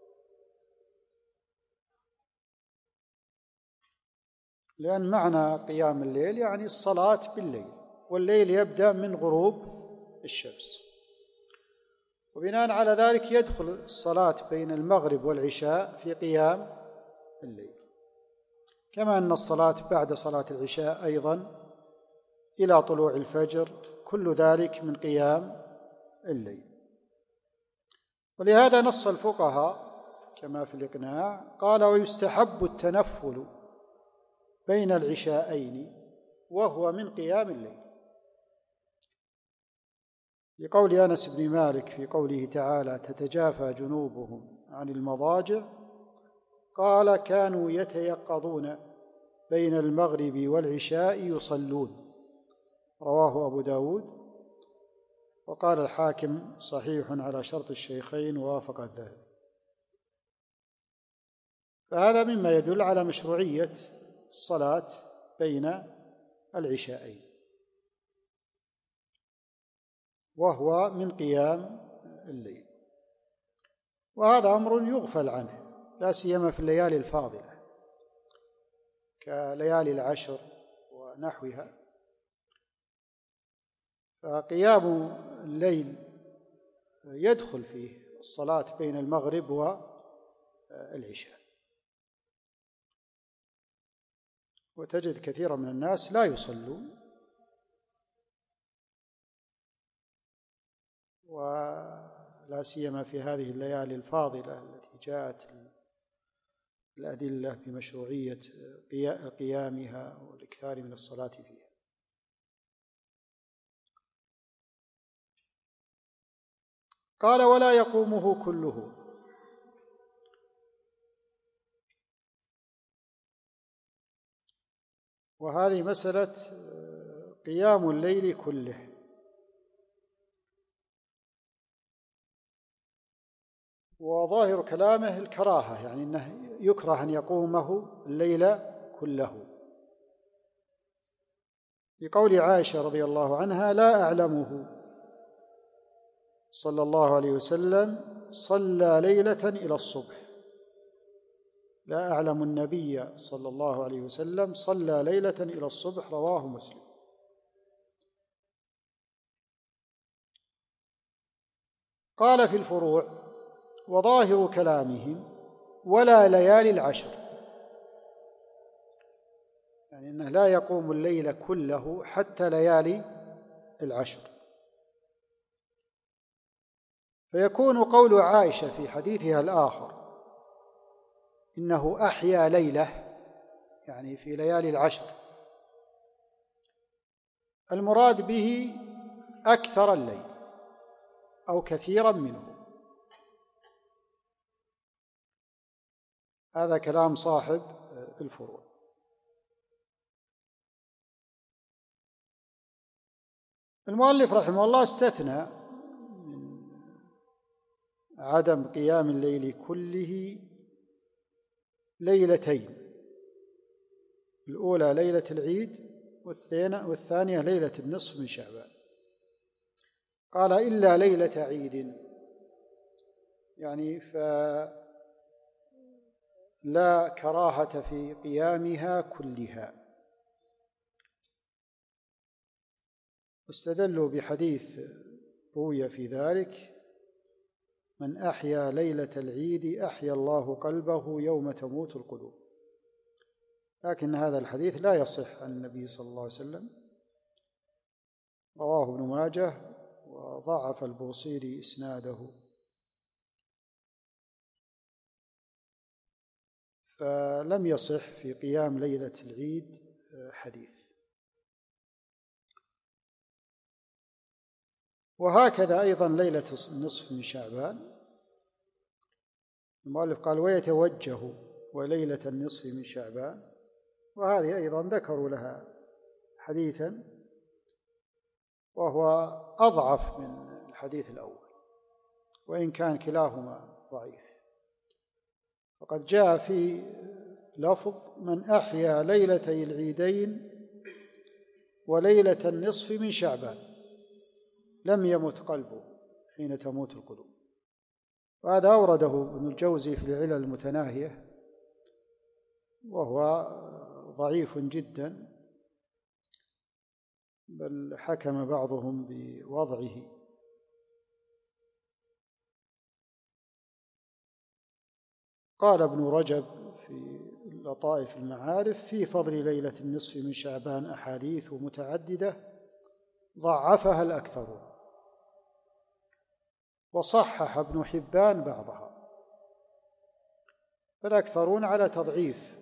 لأن معنى قيام الليل يعني الصلاة بالليل، والليل يبدأ من غروب الشمس، وبناء على ذلك يدخل الصلاة بين المغرب والعشاء في قيام الليل، كما أن الصلاة بعد صلاة العشاء أيضا إلى طلوع الفجر، كل ذلك من قيام الليل. ولهذا نص الفقهاء كما في الإقناع، قال: ويستحب التنفل بين العشاءين وهو من قيام الليل، لقول أنس بن مالك في قوله تعالى: تتجافى جنوبهم عن المضاجع، قال: كانوا يتيقظون بين المغرب والعشاء يصلون، رواه أبو داود. وقال الحاكم: صحيح على شرط الشيخين، ووافق ذلك. فهذا مما يدل على مشروعية الصلاة بين العشاءين، وهو من قيام الليل، وهذا أمر يغفل عنه، لا سيما في الليالي الفاضلة كليالي العشر ونحوها، فقيام الليل يدخل فيه الصلاة بين المغرب والعشاء. وتجد كثيرا من الناس لا يصلون، ولا سيما في هذه الليالي الفاضلة التي جاءت الأدلة بمشروعية قيامها والإكثار من الصلاة فيها. قال: ولا يقومه كله. وهذه مسألة قيام الليل كله، وظاهر كلامه الكراهة، يعني أنه يكره أن يقومه الليل كله، لقول عائشة رضي الله عنها: لا أعلمه صلى الله عليه وسلم صلى ليلة إلى الصبح، لا أعلم النبي صلى الله عليه وسلم صلى ليلة إلى الصبح، رواه مسلم. قال في الفروع: وظاهر كلامهم ولا ليالي العشر، يعني أنه لا يقوم الليل كله حتى ليالي العشر. فيكون قول عائشة في حديثها الآخر إنه أحيا ليلة، يعني في ليالي العشر، المراد به أكثر الليل أو كثيرا منه. هذا كلام صاحب الفروع. المؤلف رحمه الله استثنى من عدم قيام الليل كله ليلتين: الأولى ليلة العيد، والثانية ليلة النصف من شعبان. قال: إلا ليلة عيد، يعني فلا كراهة في قيامها كلها. واستدلوا بحديث روي في ذلك: من أحيا ليلة العيد أحيا الله قلبه يوم تموت القلوب. لكن هذا الحديث لا يصح عن النبي صلى الله عليه وسلم، رواه ابن ماجه، وضعف البوصيري إسناده، فلم يصح في قيام ليلة العيد حديث. وهكذا أيضا ليلة النصف من شعبان المؤلف قال ويتوجه وليلة النصف من شعبان، وهذه أيضا ذكروا لها حديثا وهو أضعف من الحديث الأول، وإن كان كلاهما ضعيف. فقد جاء في لفظ من أحيا ليلتي العيدين وليلة النصف من شعبان لم يمت قلبه حين تموت القلوب. وهذا أورده ابن الجوزي في العلل المتناهية، وهو ضعيف جدا، بل حكم بعضهم بوضعه. قال ابن رجب في لطائف المعارف في فضل ليلة النصف من شعبان أحاديث متعددة ضعفها الأكثرون، وصحح ابن حبان بعضها، فالأكثرون على تضعيف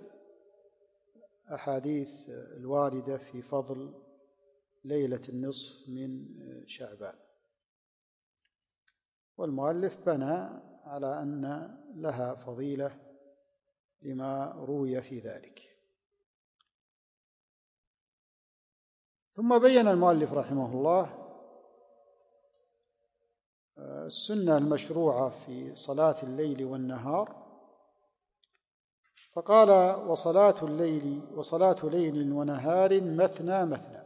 أحاديث الواردة في فضل ليلة النصف من شعبان. والمؤلف بنى على أن لها فضيلة لما روي في ذلك. ثم بين المؤلف رحمه الله السنة المشروعة في صلاة الليل والنهار، فقال وصلاة ليل ونهار مثنى مثنى،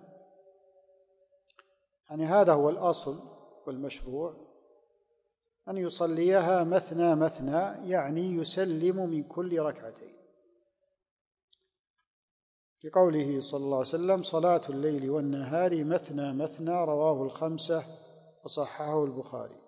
يعني هذا هو الأصل والمشروع، أن يصليها مثنى مثنى، يعني يسلم من كل ركعتين، في قوله صلى الله عليه وسلم صلاة الليل والنهار مثنى مثنى، رواه الخمسة وصححه البخاري.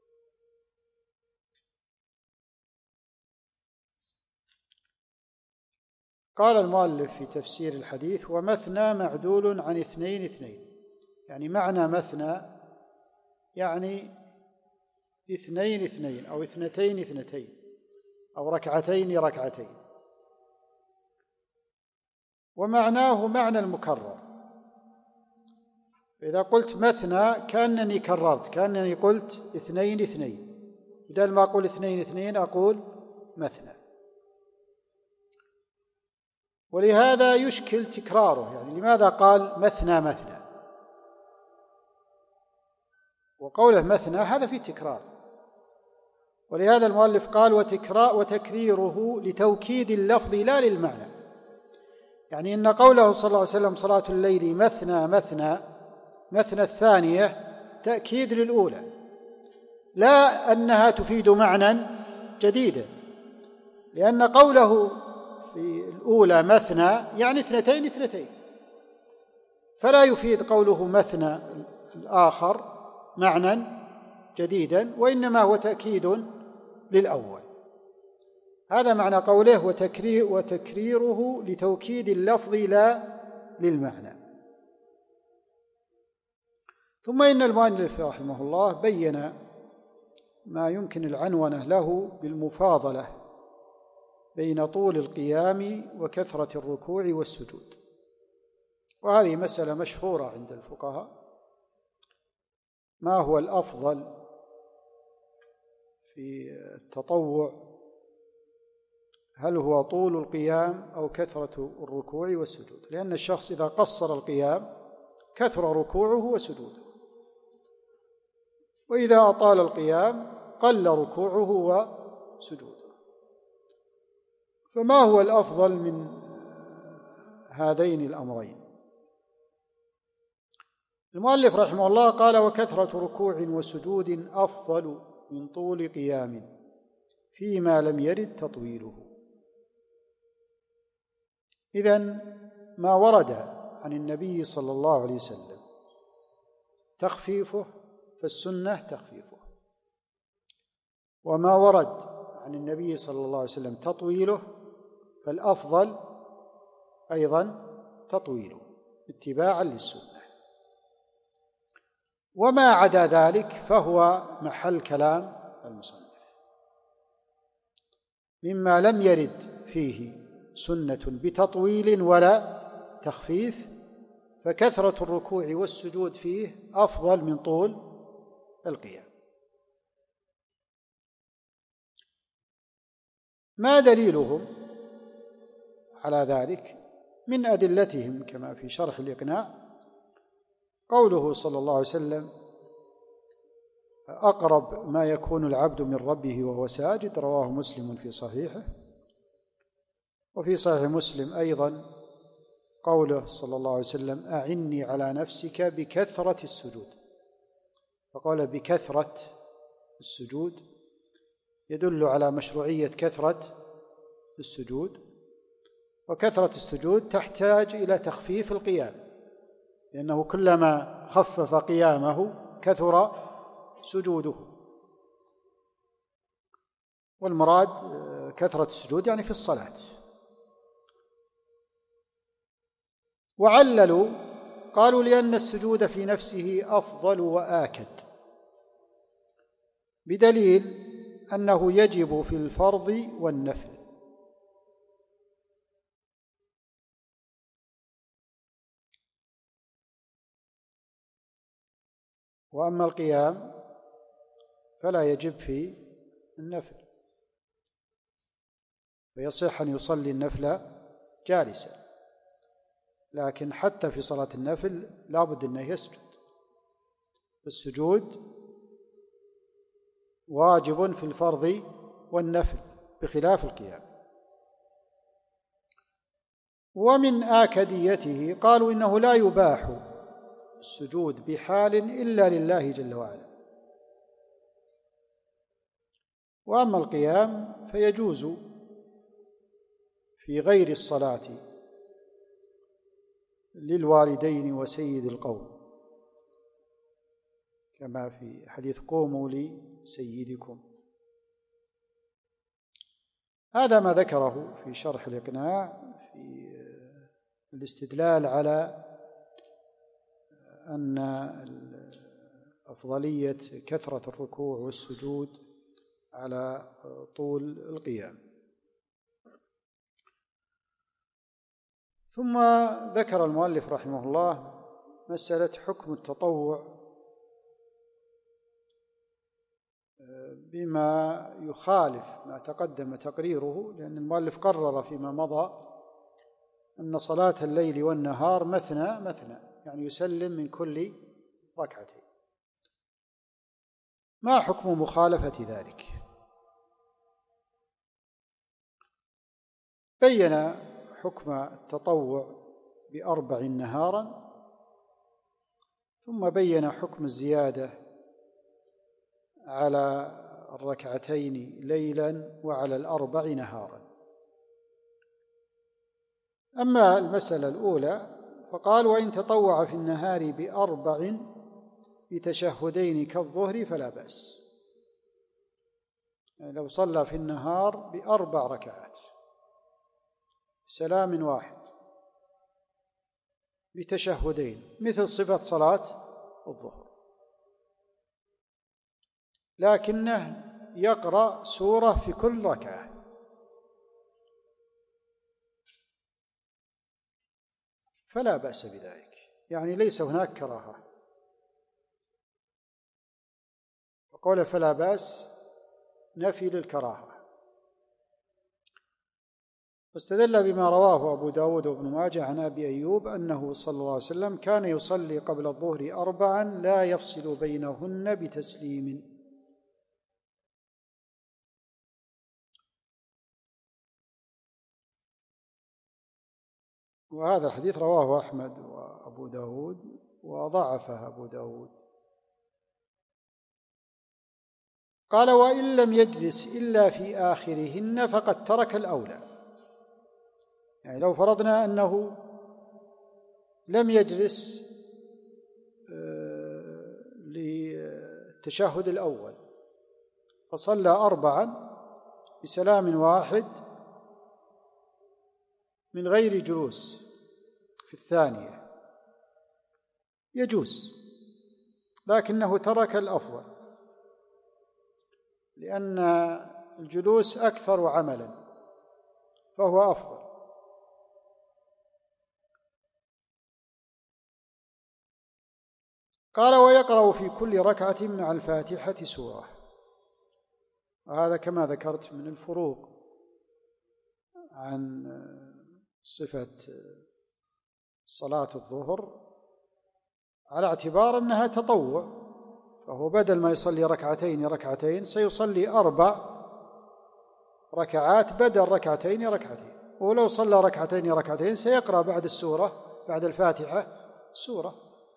قال المؤلف في تفسير الحديث ومثنى معدول عن اثنين اثنين، يعني معنى مثنى يعني اثنين اثنين أو اثنتين اثنتين أو ركعتين ركعتين، ومعناه معنى المكرر. إذا قلت مثنى كأنني كررت، كأنني قلت اثنين اثنين، بدل ما أقول اثنين اثنين أقول مثنى، ولهذا يشكل تكراره، يعني لماذا قال مثنى مثنى؟ وقوله مثنى هذا فيه تكرار، ولهذا المؤلف قال وتكريره لتوكيد اللفظ لا للمعنى، يعني إن قوله صلى الله عليه وسلم صلاة الليل مثنى مثنى، مثنى الثانية تأكيد للأولى، لا أنها تفيد معنى جديدا، لأن قوله في الأولى مثنى يعني اثنتين اثنتين، فلا يفيد قوله مثنى الآخر معنى جديدا، وإنما هو تأكيد للأول. هذا معنى قوله وتكريره لتوكيد اللفظ لا للمعنى. ثم إن المؤلف رحمه الله بين ما يمكن العنونة له بالمفاضلة بين طول القيام وكثرة الركوع والسجود، وهذه مسألة مشهورة عند الفقهاء، ما هو الأفضل في التطوع، هل هو طول القيام أو كثرة الركوع والسجود؟ لأن الشخص إذا قصر القيام كثر ركوعه وسجوده، وإذا أطال القيام قل ركوعه وسجوده، فما هو الأفضل من هذين الأمرين؟ المؤلف رحمه الله قال وكثرة ركوع وسجود أفضل من طول قيام فيما لم يرد تطويله. إذن ما ورد عن النبي صلى الله عليه وسلم تخفيفه فالسنة تخفيفه، وما ورد عن النبي صلى الله عليه وسلم تطويله فالأفضل أيضا تطويله اتباعا للسنة، وما عدا ذلك فهو محل كلام المصنف مما لم يرد فيه سنة بتطويل ولا تخفيف، فكثرة الركوع والسجود فيه أفضل من طول القيام. ما دليلهم على ذلك؟ من أدلتهم كما في شرح الإقناع قوله صلى الله عليه وسلم: أقرب ما يكون العبد من ربه وهو ساجد، رواه مسلم في صحيحه. وفي صحيح مسلم أيضا قوله صلى الله عليه وسلم: أعني على نفسك بكثرة السجود، فقال بكثرة السجود يدل على مشروعية كثرة السجود، وكثرة السجود تحتاج إلى تخفيف القيام، لأنه كلما خفف قيامه كثر سجوده. والمراد كثرة السجود يعني في الصلاة. وعللوا قالوا: لأن السجود في نفسه أفضل وآكد، بدليل أنه يجب في الفرض والنفل. وأما القيام فلا يجب في النفل، فيصح أن يصلي النفل جالسا، لكن حتى في صلاة النفل لا بد أنه يسجد. السجود واجب في الفرض والنفل بخلاف القيام. ومن آكديته قالوا: إنه لا يباح السجود بحال إلا لله جل وعلا. وأما القيام فيجوز في غير الصلاة للوالدين وسيد القوم، كما في حديث: قوموا لسيدكم. هذا ما ذكره في شرح الإقناع في الاستدلال على أن أفضلية كثرة الركوع والسجود على طول القيام. ثم ذكر المؤلف رحمه الله مسألة حكم التطوع بما يخالف ما تقدم تقريره، لأن المؤلف قرر فيما مضى أن صلاة الليل والنهار مثنى مثنى، يعني يسلم من كل ركعتين. ما حكم مخالفة ذلك؟ بين حكم التطوع ب4 نهارا، ثم بين حكم الزيادة على 2 ليلا وعلى 4 نهارا. أما المسألة الأولى فقال: وإن تطوع في النهار ب4 بتشهدين كالظهر فلا بأس. يعني لو صلى في النهار ب4 ركعات بسلام واحد بتشهدين مثل صفة صلاة الظهر، لكنه يقرأ سورة في كل ركعة، فلا بأس بذلك، يعني ليس هناك كراهة. وقول فلا بأس نفي للكراهة. واستدل بما رواه أبو داود وابن ماجه عن أبي أيوب أنه صلى الله عليه وسلم كان يصلي قبل الظهر 4 لا يفصل بينهن بتسليم. وهذا الحديث رواه أحمد وأبو داود وضعفه أبو داود. قال: وإن لم يجلس إلا في آخرهن فقد ترك الأولى. يعني لو فرضنا أنه لم يجلس للتشهد الأول فصلى 4 بسلام واحد من غير جلوس في الثانية، يجوز، لكنه ترك الأفضل، لأن الجلوس أكثر عملا فهو أفضل. قال: ويقرأ في كل ركعة مع الفاتحة سورة. وهذا كما ذكرت من الفروق عن صفة صلاة الظهر على اعتبار أنها تطوع، فهو بدل ما يصلي ركعتين سيصلي 4 ركعات بدل ركعتين، ولو صلى ركعتين سيقرأ بعد السورة بعد الفاتحة سورة،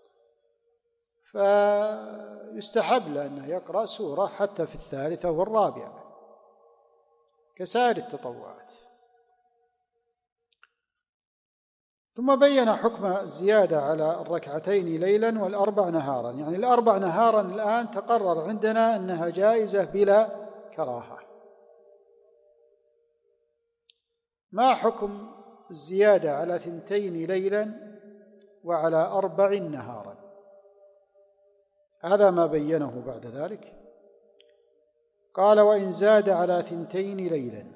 فيستحب له أنه يقرأ سورة حتى في 3 و4 كسائر التطوعات. ثم بين حكم الزيادة على 2 ليلا وال4 نهارا، يعني 4 نهارا الآن تقرر عندنا أنها جائزة بلا كراهة. ما حكم الزيادة على 2 ليلا وعلى 4 نهارا؟ هذا ما بينه بعد ذلك. قال: وإن زاد على 2 ليلا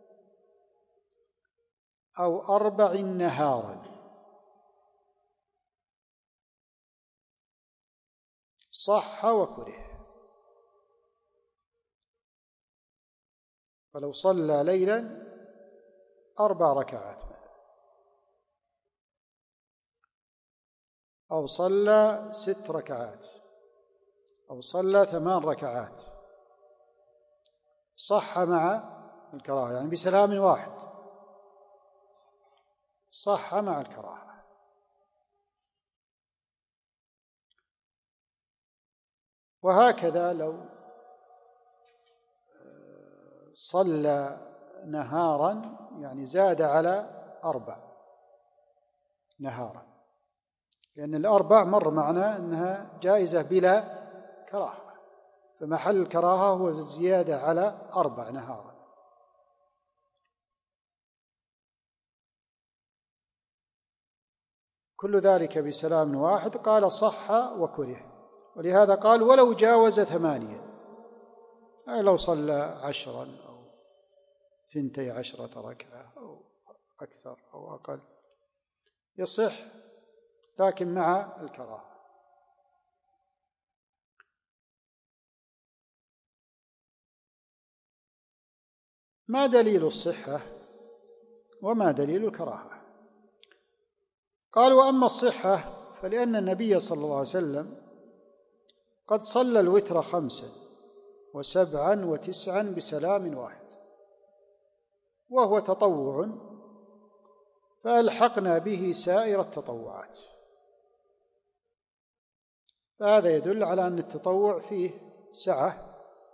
أو 4 نهارا صح وكره. فلو صلى ليلا 4 ركعات أو صلى 6 ركعات أو صلى 8 ركعات صح مع الكراهة، يعني بسلام واحد صح مع الكراهة. وهكذا لو صلى نهارا، يعني زاد على 4 نهارا، لأن ال4 مر معنا أنها جائزة بلا كراهة، فمحل الكراهة هو الزيادة على 4 نهارا. كل ذلك بسلام واحد. قال: صح وكره. ولهذا قال: ولو جاوز 8، أي لو صلى 10 أو 12 ركعة أو أكثر أو أقل يصح، لكن مع الكراهة. ما دليل الصحة وما دليل الكراهة؟ قالوا: أما الصحة فلأن النبي صلى الله عليه وسلم قد صلى الوتر 5 و7 و9 بسلام واحد، وهو تطوع، فألحقنا به سائر التطوعات. فهذا يدل على أن التطوع فيه سعة،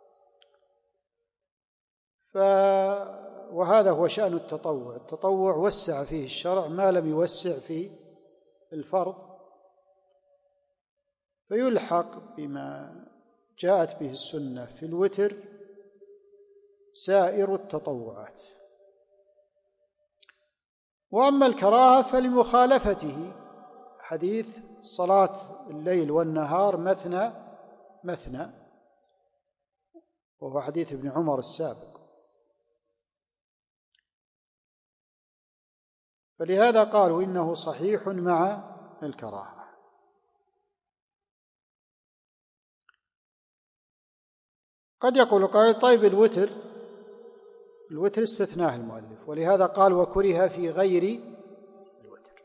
وهذا هو شأن التطوع. التطوع وسع فيه الشرع ما لم يوسع في الفرض، فيلحق بما جاءت به السنة في الوتر سائر التطوعات. وأما الكراهة فلمخالفته حديث صلاة الليل والنهار مثنى مثنى، وهو حديث ابن عمر السابق. فلهذا قالوا إنه صحيح مع الكراهة. قد يقول قائل: طيب الوتر استثناه المؤلف، ولهذا قال: وكره في غير الوتر.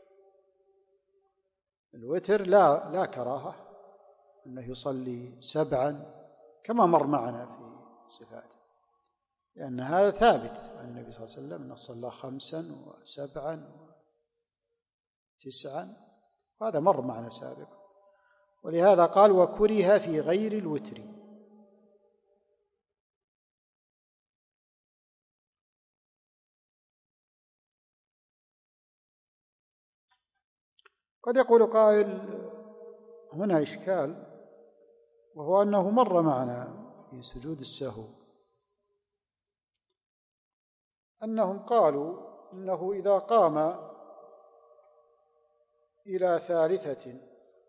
الوتر لا كراهة أنه يصلي 7 كما مر معنا في صفاته، لأن هذا ثابت عن النبي صلى الله عليه وسلم أنه صلى 5 و7 و9، وهذا مر معنا سابقا. ولهذا قال: وكره في غير الوتر. قد يقول قائل: هنا إشكال، وهو أنه مر معنا في سجود السهو أنهم قالوا إنه إذا قام إلى 3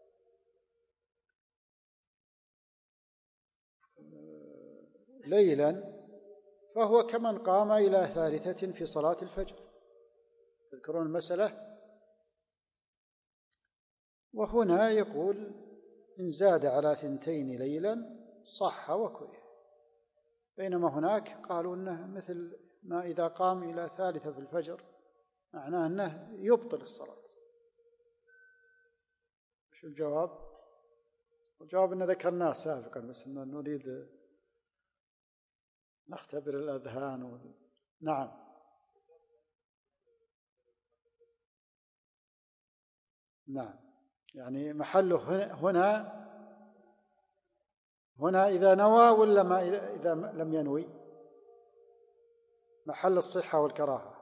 ليلا فهو كمن قام إلى 3 في صلاة الفجر. تذكرون المسألة؟ وهنا يقول: إن زاد على 2 ليلا صح وكره، بينما هناك قالوا إنه ما إذا قام إلى 3 في الفجر معناه أنه يبطل الصلاة. شو الجواب؟ الجواب أن ذكرناه سابقا، بس أنه نريد نختبر الأذهان نعم. نعم، يعني محله هنا إذا نوى ولا ما إذا لم ينوي؟ محل الصحة والكراهة.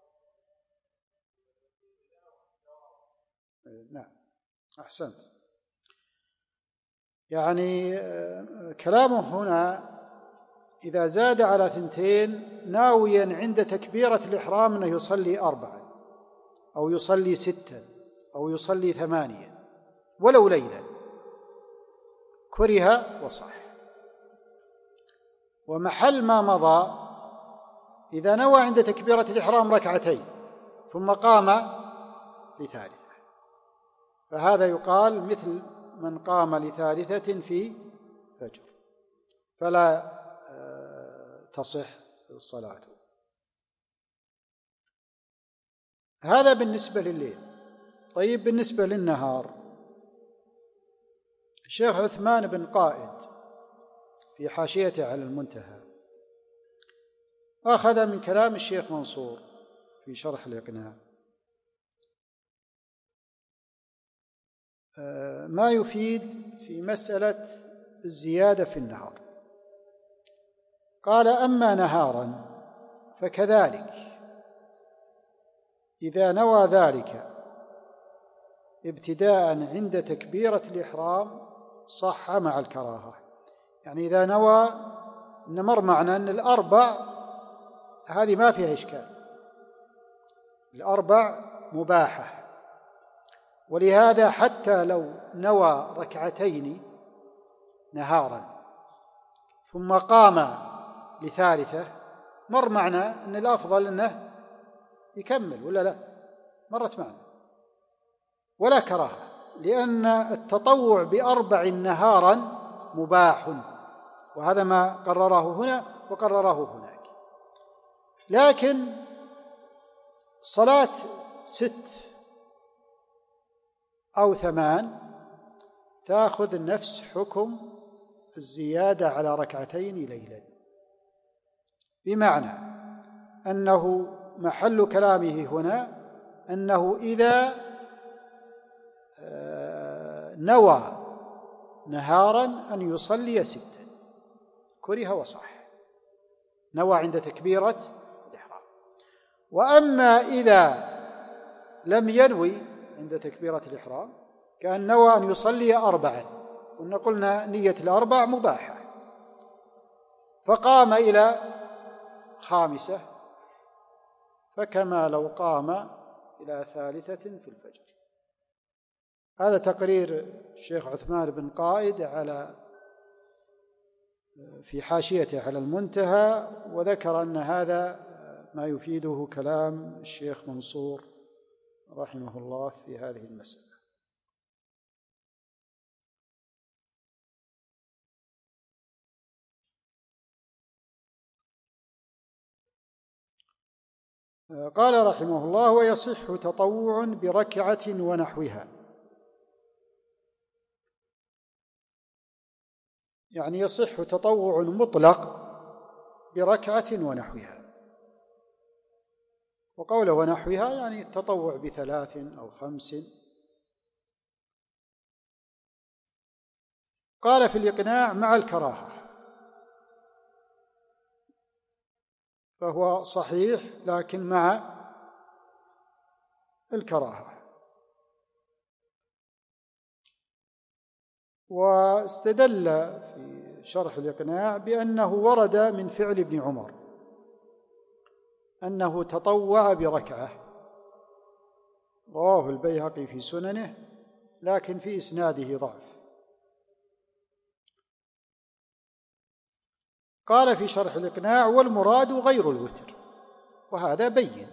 نعم، أحسنت. يعني كلامه هنا إذا زاد على 2 ناويا عند تكبيرة الإحرام أنه يصلي 4 أو يصلي 6 أو يصلي 8 ولو ليلا كره وصح. ومحل ما مضى إذا نوى عند تكبيرة الإحرام 2 ثم قام ل3، فهذا يقال مثل من قام ل3 في فجر، فلا تصح صلاته. هذا بالنسبة لليل. طيب بالنسبة للنهار، الشيخ عثمان بن قائد في حاشيته على المنتهى أخذ من كلام الشيخ منصور في شرح الإقناع ما يفيد في مسألة الزيادة في النهار. قال: أما نهارا فكذلك إذا نوى ذلك ابتداء عند تكبيرة الإحرام صح مع الكراهة. يعني إذا نوى، نمر معنا أن ال4 هذه ما فيها إشكال، ال4 مباحة، ولهذا حتى لو نوى 2 نهارا ثم قام ل3 مر معنا أن الأفضل أنه يكمل ولا لا، مرت معنا ولا كراهة، لأن التطوع ب4 نهارا مباح، وهذا ما قرره هنا وقرره هناك. لكن صلاة 6 أو 8 تأخذ نفس حكم الزيادة على 2 ليلا، بمعنى أنه محل كلامه هنا أنه إذا نوى نهارا أن يصلي 6 كره وصح، نوى عند تكبيرة الإحرام. وأما إذا لم ينوي عند تكبيرة الإحرام، كان نوى أن يصلي 4، قلنا نية ال4 مباحة، فقام إلى 5 فكما لو قام إلى 3 في الفجر. هذا تقرير الشيخ عثمان بن قائد في حاشيته على المنتهى، وذكر أن هذا ما يفيده كلام الشيخ منصور رحمه الله في هذه المسألة. قال رحمه الله: ويصح تطوع بركعة ونحوها. يعني يصح تطوع مطلق بركعة ونحوها، وقوله ونحوها يعني التطوع ب3 أو 5. قال في الإقناع: مع الكراهة، فهو صحيح لكن مع الكراهة. واستدل في شرح الإقناع بأنه ورد من فعل ابن عمر أنه تطوع بركعة، رواه البيهقي في سننه، لكن في إسناده ضعف. قال في شرح الإقناع: والمراد غير الوتر، وهذا بين.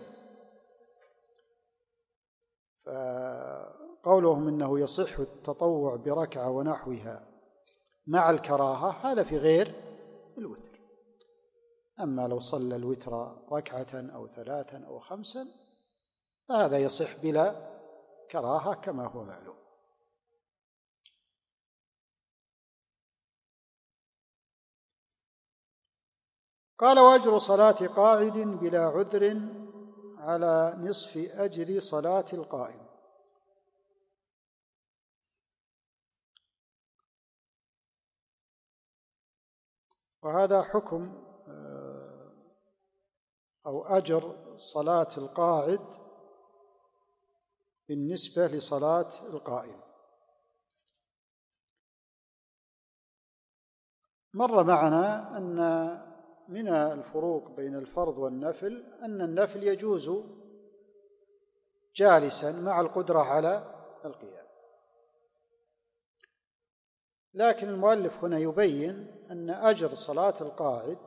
فقولهم إنه يصح التطوع بركعة ونحوها مع الكراهة هذا في غير الوتر. أما لو صلى الوتر ركعة أو 3 أو 5 فهذا يصح بلا كراهة كما هو معلوم. قال: وأجر صلاة قاعد بلا عذر على نصف أجر صلاة القائم. وهذا حكم أو أجر صلاة القاعد بالنسبة لصلاة القائم. مر معنا أن من الفروق بين الفرض والنفل أن النفل يجوز جالسا مع القدرة على القيام، لكن المؤلف هنا يبين أن أجر صلاة القاعد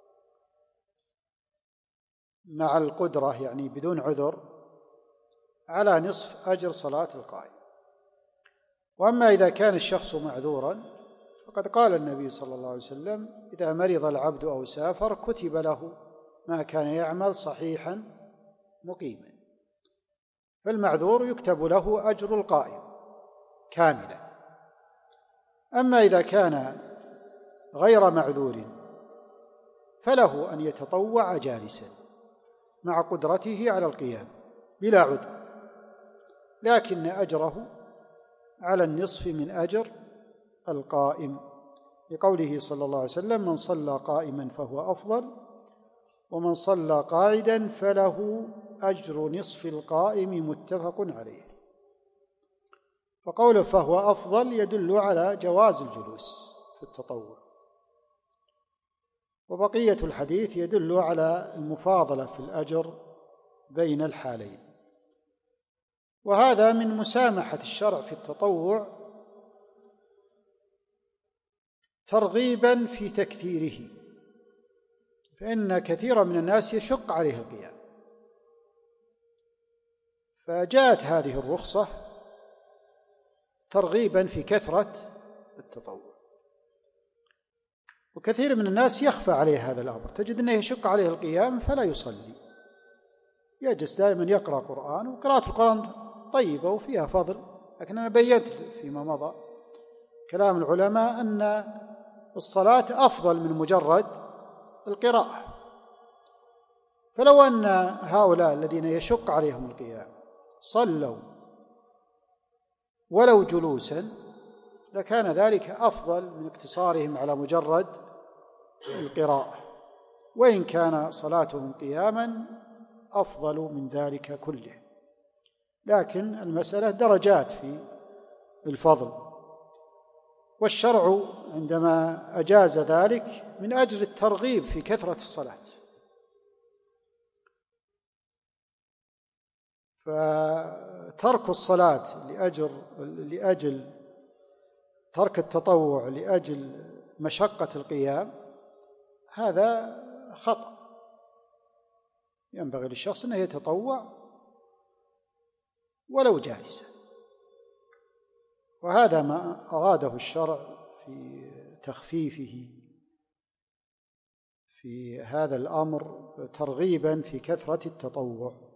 مع القدرة يعني بدون عذر على نصف أجر صلاة القائم. وأما إذا كان الشخص معذورا فقد قال النبي صلى الله عليه وسلم: إذا مرض العبد أو سافر كتب له ما كان يعمل صحيحا مقيما. فالمعذور يكتب له أجر القائم كاملا. أما إذا كان غير معذور فله أن يتطوع جالسا مع قدرته على القيام بلا عذر، لكن أجره على النصف من أجر القائم، لقوله صلى الله عليه وسلم: من صلى قائما فهو أفضل، ومن صلى قاعدا فله أجر نصف القائم، متفق عليه. فقوله فهو أفضل يدل على جواز الجلوس في التطوع، وبقية الحديث يدل على المفاضلة في الأجر بين الحالين. وهذا من مسامحة الشرع في التطوع ترغيبا في تكثيره، فإن كثيرا من الناس يشق عليه القيام، فجاءت هذه الرخصة ترغيبا في كثرة التطوع. وكثير من الناس يخفى عليه هذا الأمر، تجد أنه يشق عليه القيام فلا يصلي، يجلس دائما يقرأ قرآن، وقراءة القرآن طيبة وفيها فضل، لكن أنا بيّنت فيما مضى كلام العلماء أن الصلاة أفضل من مجرد القراءة. فلو أن هؤلاء الذين يشق عليهم القيام صلوا ولو جلوسا لكان ذلك أفضل من اقتصارهم على مجرد القراءة، وإن كان صلاتهم قياما أفضل من ذلك كله، لكن المسألة درجات في الفضل. والشرع عندما أجاز ذلك من أجل الترغيب في كثرة الصلاة، فترك الصلاة لأجل ترك التطوع لأجل مشقة القيام هذا خطأ. ينبغي للشخص أنه يتطوع ولو جالسا، وهذا ما أراده الشرع في تخفيفه في هذا الأمر ترغيبا في كثرة التطوع.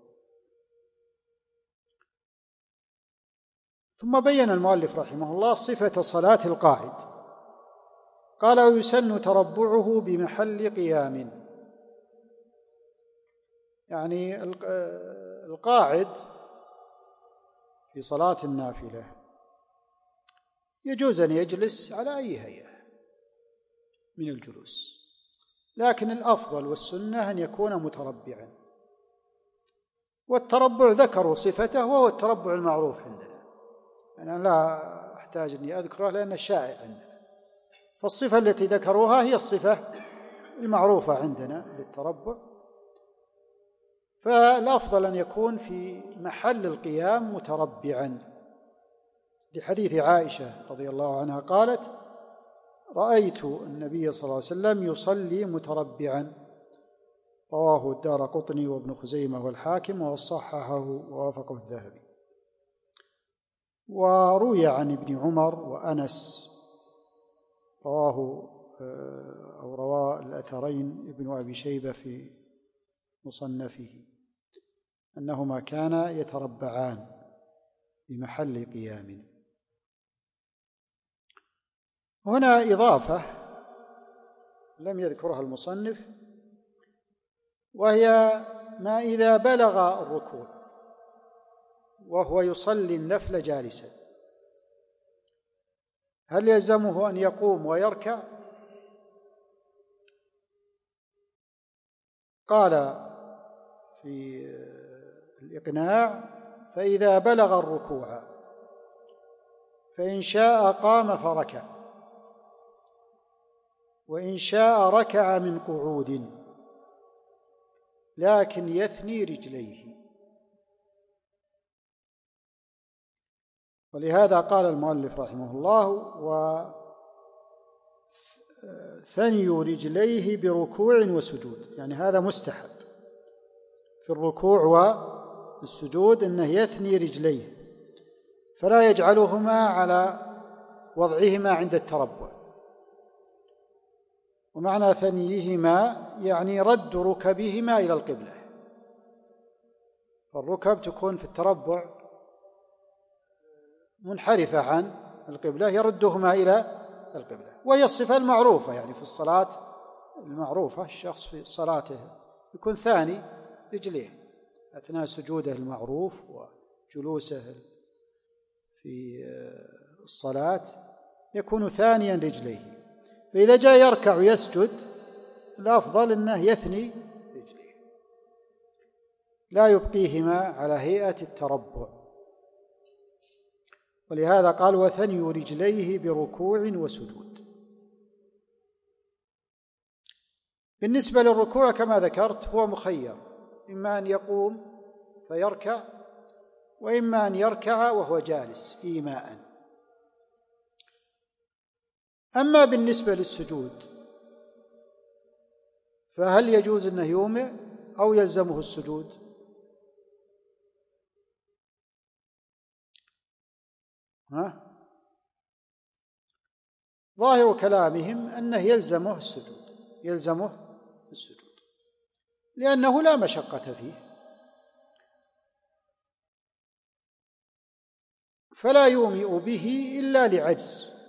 ثم بين المؤلف رحمه الله صفة صلاة القاعد، قال: ويسن تربعه بمحل قيام. يعني القاعد في صلاة النافلة يجوز أن يجلس على أي هيئة من الجلوس، لكن الأفضل والسنة أن يكون متربعا. والتربع ذكروا صفته وهو التربع المعروف عندنا، أنا لا أحتاج أني أذكره لأنه شائع عندنا، فالصفة التي ذكروها هي الصفة المعروفة عندنا للتربع. فالأفضل أن يكون في محل القيام متربعا، لحديث عائشة رضي الله عنها قالت: رأيت النبي صلى الله عليه وسلم يصلي متربعا، رواه الدارقطني وابن خزيمة والحاكم وصححه ووافقه الذهبي. وروي عن ابن عمر وأنس، رواه أو روى الأثرين ابن أبي شيبة في مصنفه أنهما كانا يتربعان بمحل قيام. هنا إضافة لم يذكرها المصنف، وهي ما إذا بلغ الركوع وهو يصلي النفل جالسا، هل يلزمه أن يقوم ويركع؟ قال في الإقناع: فإذا بلغ الركوع فإن شاء قام فركع، وإن شاء ركع من قعود، لكن يثني رجليه. ولهذا قال المؤلف رحمه الله: وثني رجليه بركوع وسجود، يعني هذا مستحب في الركوع والسجود أنه يثني رجليه، فلا يجعلهما على وضعهما عند التربع. ومعنى ثنيهما يعني رد ركبهما إلى القبلة، فالركب تكون في التربع منحرفة عن القبلة، يردهما إلى القبلة. وهي الصفة المعروفة يعني في الصلاة المعروفة، الشخص في صلاته يكون ثاني رجليه أثناء سجوده المعروف وجلوسه في الصلاة، يكون ثانيا رجليه. فإذا جاء يركع ويسجد الأفضل أنه يثني رجليه، لا يبقيهما على هيئة التربع. ولهذا قال: وثني رجليه بركوع وسجود. بالنسبة للركوع كما ذكرت هو مخير، إما أن يقوم فيركع، وإما أن يركع وهو جالس إيماءً. أما بالنسبة للسجود فهل يجوز أنه يومئ أو يلزمه السجود؟ ظاهر كلامهم أنه يلزمه السجود لأنه لا مشقة فيه، فلا يومئ به إلا لعجز.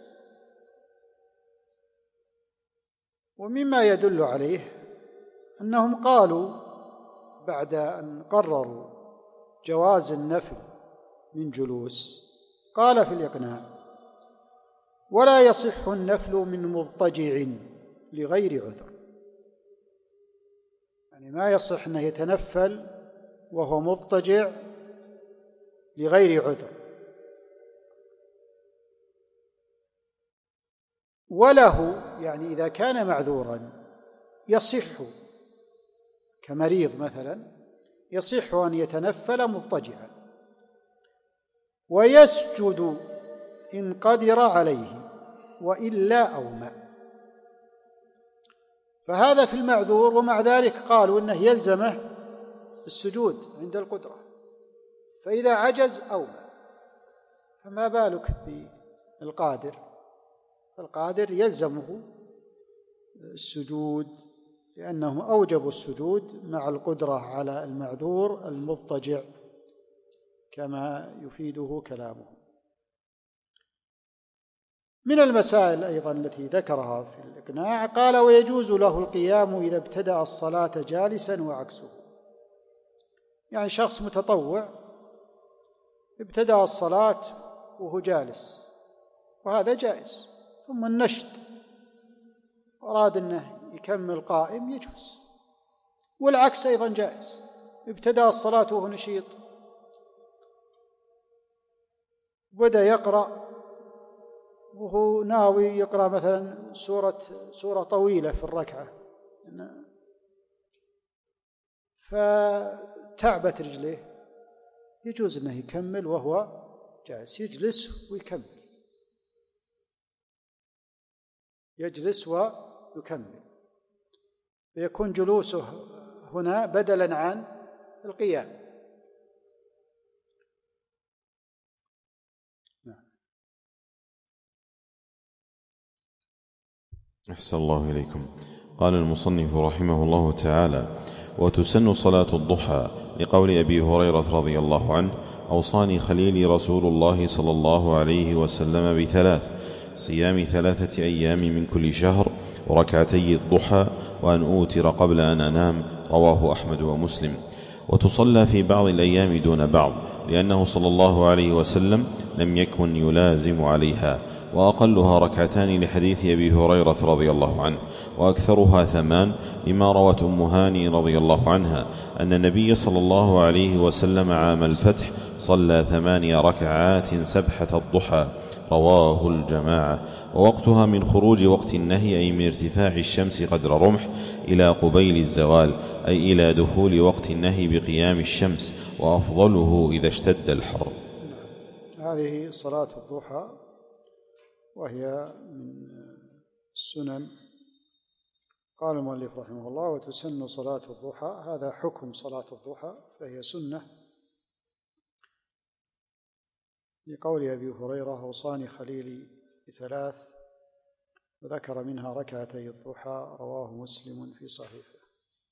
ومما يدل عليه أنهم قالوا بعد أن قرروا جواز النفل من جلوس، قال في الإقناع: ولا يصح النفل من مضطجع لغير عذر، يعني ما يصح أنه يتنفل وهو مضطجع لغير عذر. وله يعني إذا كان معذورا يصح، كمريض مثلا يصح أن يتنفل مضطجعا، ويسجد إن قدر عليه وإلا أومأ. فهذا في المعذور، ومع ذلك قالوا إنه يلزمه السجود عند القدرة، فإذا عجز أومأ. فما بالك بالقادر؟ القادر يلزمه السجود، لأنهم أوجبوا السجود مع القدرة على المعذور المضطجع كما يفيده كلامه. من المسائل أيضا التي ذكرها في الإقناع قال: ويجوز له القيام إذا ابتدأ الصلاة جالسا وعكسه، يعني شخص متطوع ابتدأ الصلاة وهو جالس، وهذا جائز، ثم النشط أراد أنه يكمل قائم يجوز، والعكس أيضا جائز، ابتدأ الصلاة وهو نشيط بدأ يقرأ وهو ناوي يقرأ مثلا سورة طويلة في الركعة، فتعبت رجليه، يجوز أنه يكمل وهو جالس، يجلس ويكمل، فيكون جلوسه هنا بدلا عن القيام. أحسن الله إليكم. قال المصنف رحمه الله تعالى: وتسن صلاة الضحى لقول أبي هريرة رضي الله عنه: أوصاني خليلي رسول الله صلى الله عليه وسلم بثلاث: صيام 3 أيام من كل شهر، وركعتي الضحى، وأن أوتر قبل أن أنام. رواه أحمد ومسلم. وتصلى في بعض الأيام دون بعض، لأنه صلى الله عليه وسلم لم يكن يلازم عليها، وأقلها 2 لحديث أبي هريرة رضي الله عنه، وأكثرها 8 لما روت أم هاني رضي الله عنها أن النبي صلى الله عليه وسلم عام الفتح صلى 8 ركعات سبحة الضحى. رواه الجماعة. ووقتها من خروج وقت النهي، أي من ارتفاع الشمس قدر رمح إلى قبيل الزوال، أي إلى دخول وقت النهي بقيام الشمس، وأفضله إذا اشتد الحر. هذه صلاة الضحى، وهي من السنن. قال المؤلف رحمه الله: وتسن صلاة الضحى. هذا حكم صلاة الضحى، فهي سنة، لقول أبي هريرة: أوصاني خليلي ب3، وذكر منها ركعتي الضحى. رواه مسلم في صحيحه.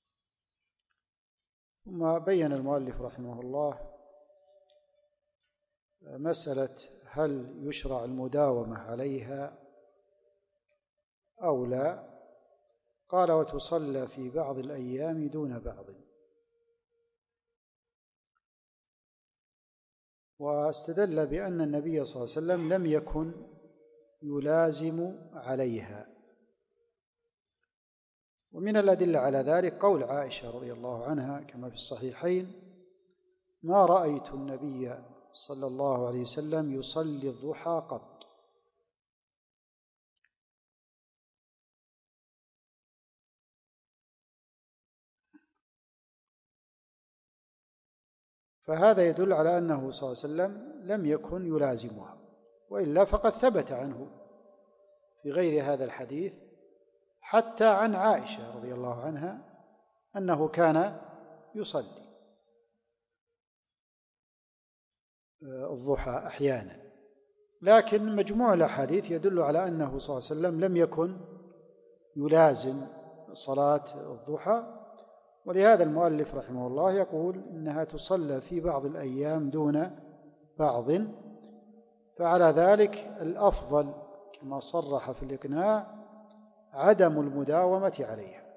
ثم بين المؤلف رحمه الله مسألة هل يشرع المداومة عليها أو لا. قال: وتصلى في بعض الأيام دون بعض. واستدل بأن النبي صلى الله عليه وسلم لم يكن يلازم عليها. ومن الأدلة على ذلك قول عائشة رضي الله عنها كما في الصحيحين: ما رأيت النبي صلى الله عليه وسلم يصلي الضحى قط. فهذا يدل على أنه صلى الله عليه وسلم لم يكن يلازمها، وإلا فقد ثبت عنه في غير هذا الحديث حتى عن عائشة رضي الله عنها أنه كان يصلي الضحى أحيانا. لكن مجموع الأحاديث يدل على أنه صلى الله عليه وسلم لم يكن يلازم صلاة الضحى. ولهذا المؤلف رحمه الله يقول إنها تصلى في بعض الأيام دون بعض. فعلى ذلك الأفضل كما صرح في الإقناع عدم المداومة عليها.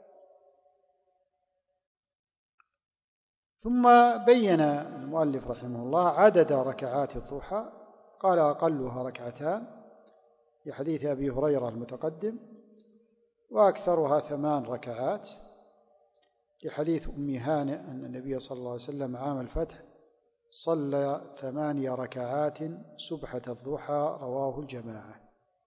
ثم بين المؤلف رحمه الله عدد ركعات الضحى. قال: أقلها 2 لحديث أبي هريرة المتقدم، وأكثرها 8 ركعات لحديث أم هانئ أن النبي صلى الله عليه وسلم عام الفتح صلى 8 ركعات سبحة الضحى. رواه الجماعة.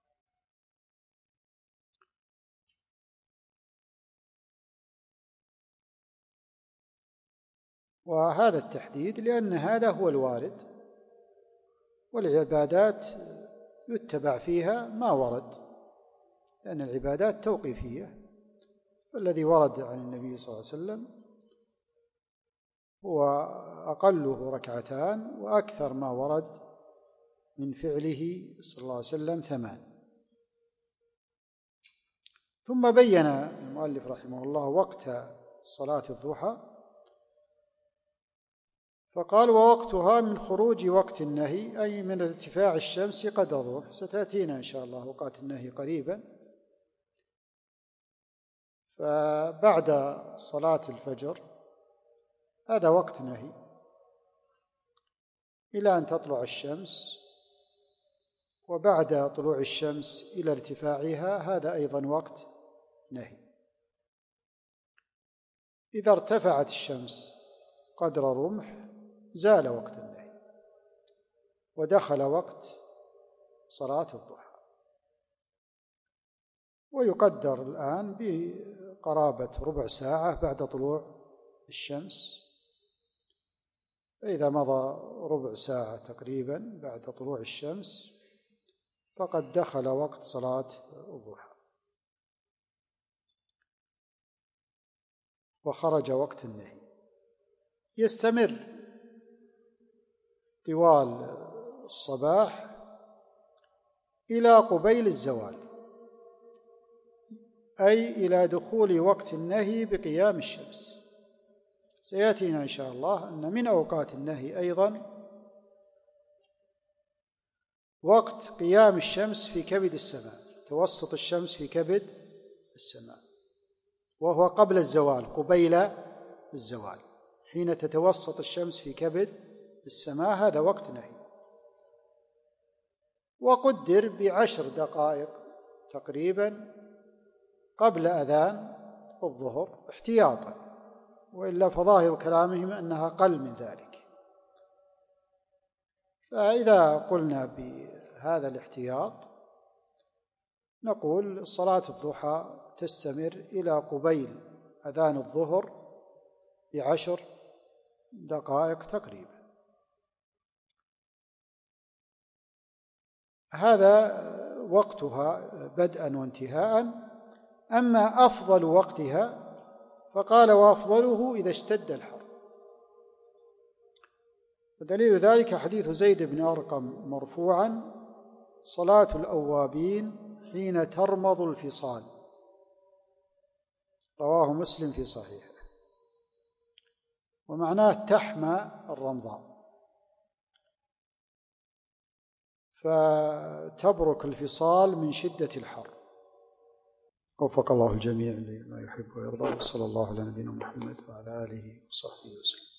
وهذا التحديد لأن هذا هو الوارد، والعبادات يتبع فيها ما ورد، لأن العبادات توقيفية. والذي ورد عن النبي صلى الله عليه وسلم هو أقله 2، وأكثر ما ورد من فعله صلى الله عليه وسلم 8. ثم بين المؤلف رحمه الله وقت صلاة الضحى، فقال: ووقتها من خروج وقت النهي، أي من ارتفاع الشمس قدر الرمح. ستأتينا إن شاء الله أوقات النهي قريبا. فبعد صلاة الفجر هذا وقت نهي إلى أن تطلع الشمس، وبعد طلوع الشمس إلى ارتفاعها هذا أيضا وقت نهي. إذا ارتفعت الشمس قدر رمح زال وقت النهي ودخل وقت صلاة الضحى. ويقدر الآن بقرابة ربع ساعة بعد طلوع الشمس. فإذا مضى ربع ساعة تقريبا بعد طلوع الشمس فقد دخل وقت صلاة الضحى وخرج وقت النهي. يستمر طوال الصباح إلى قبيل الزوال، أي إلى دخول وقت النهي بقيام الشمس. سيأتينا إن شاء الله أن من أوقات النهي أيضا وقت قيام الشمس في كبد السماء، توسط الشمس في كبد السماء، وهو قبل الزوال، قبيل الزوال، حين تتوسط الشمس في كبد السماء، هذا وقت نهي. وقدر ب10 دقائق تقريبا قبل أذان الظهر احتياطا، وإلا فظاهر كلامهم أنها أقل من ذلك. فإذا قلنا بهذا الاحتياط نقول صلاة الضحى تستمر إلى قبيل أذان الظهر ب10 دقائق تقريبا. هذا وقتها بدءا وانتهاء. أما أفضل وقتها فقال وأفضله إذا اشتد الحر. ودليل ذلك حديث زيد بن أرقم مرفوعا: صلاة الأوابين حين ترمض الفصال، رواه مسلم في صحيحه. ومعناه تحمى الرمضاء، فتبرك الفصال من شدة الحر. وفق الله الجميع لما يحب ويرضى، وصلى الله على نبينا محمد وعلى آله وصحبه وسلم.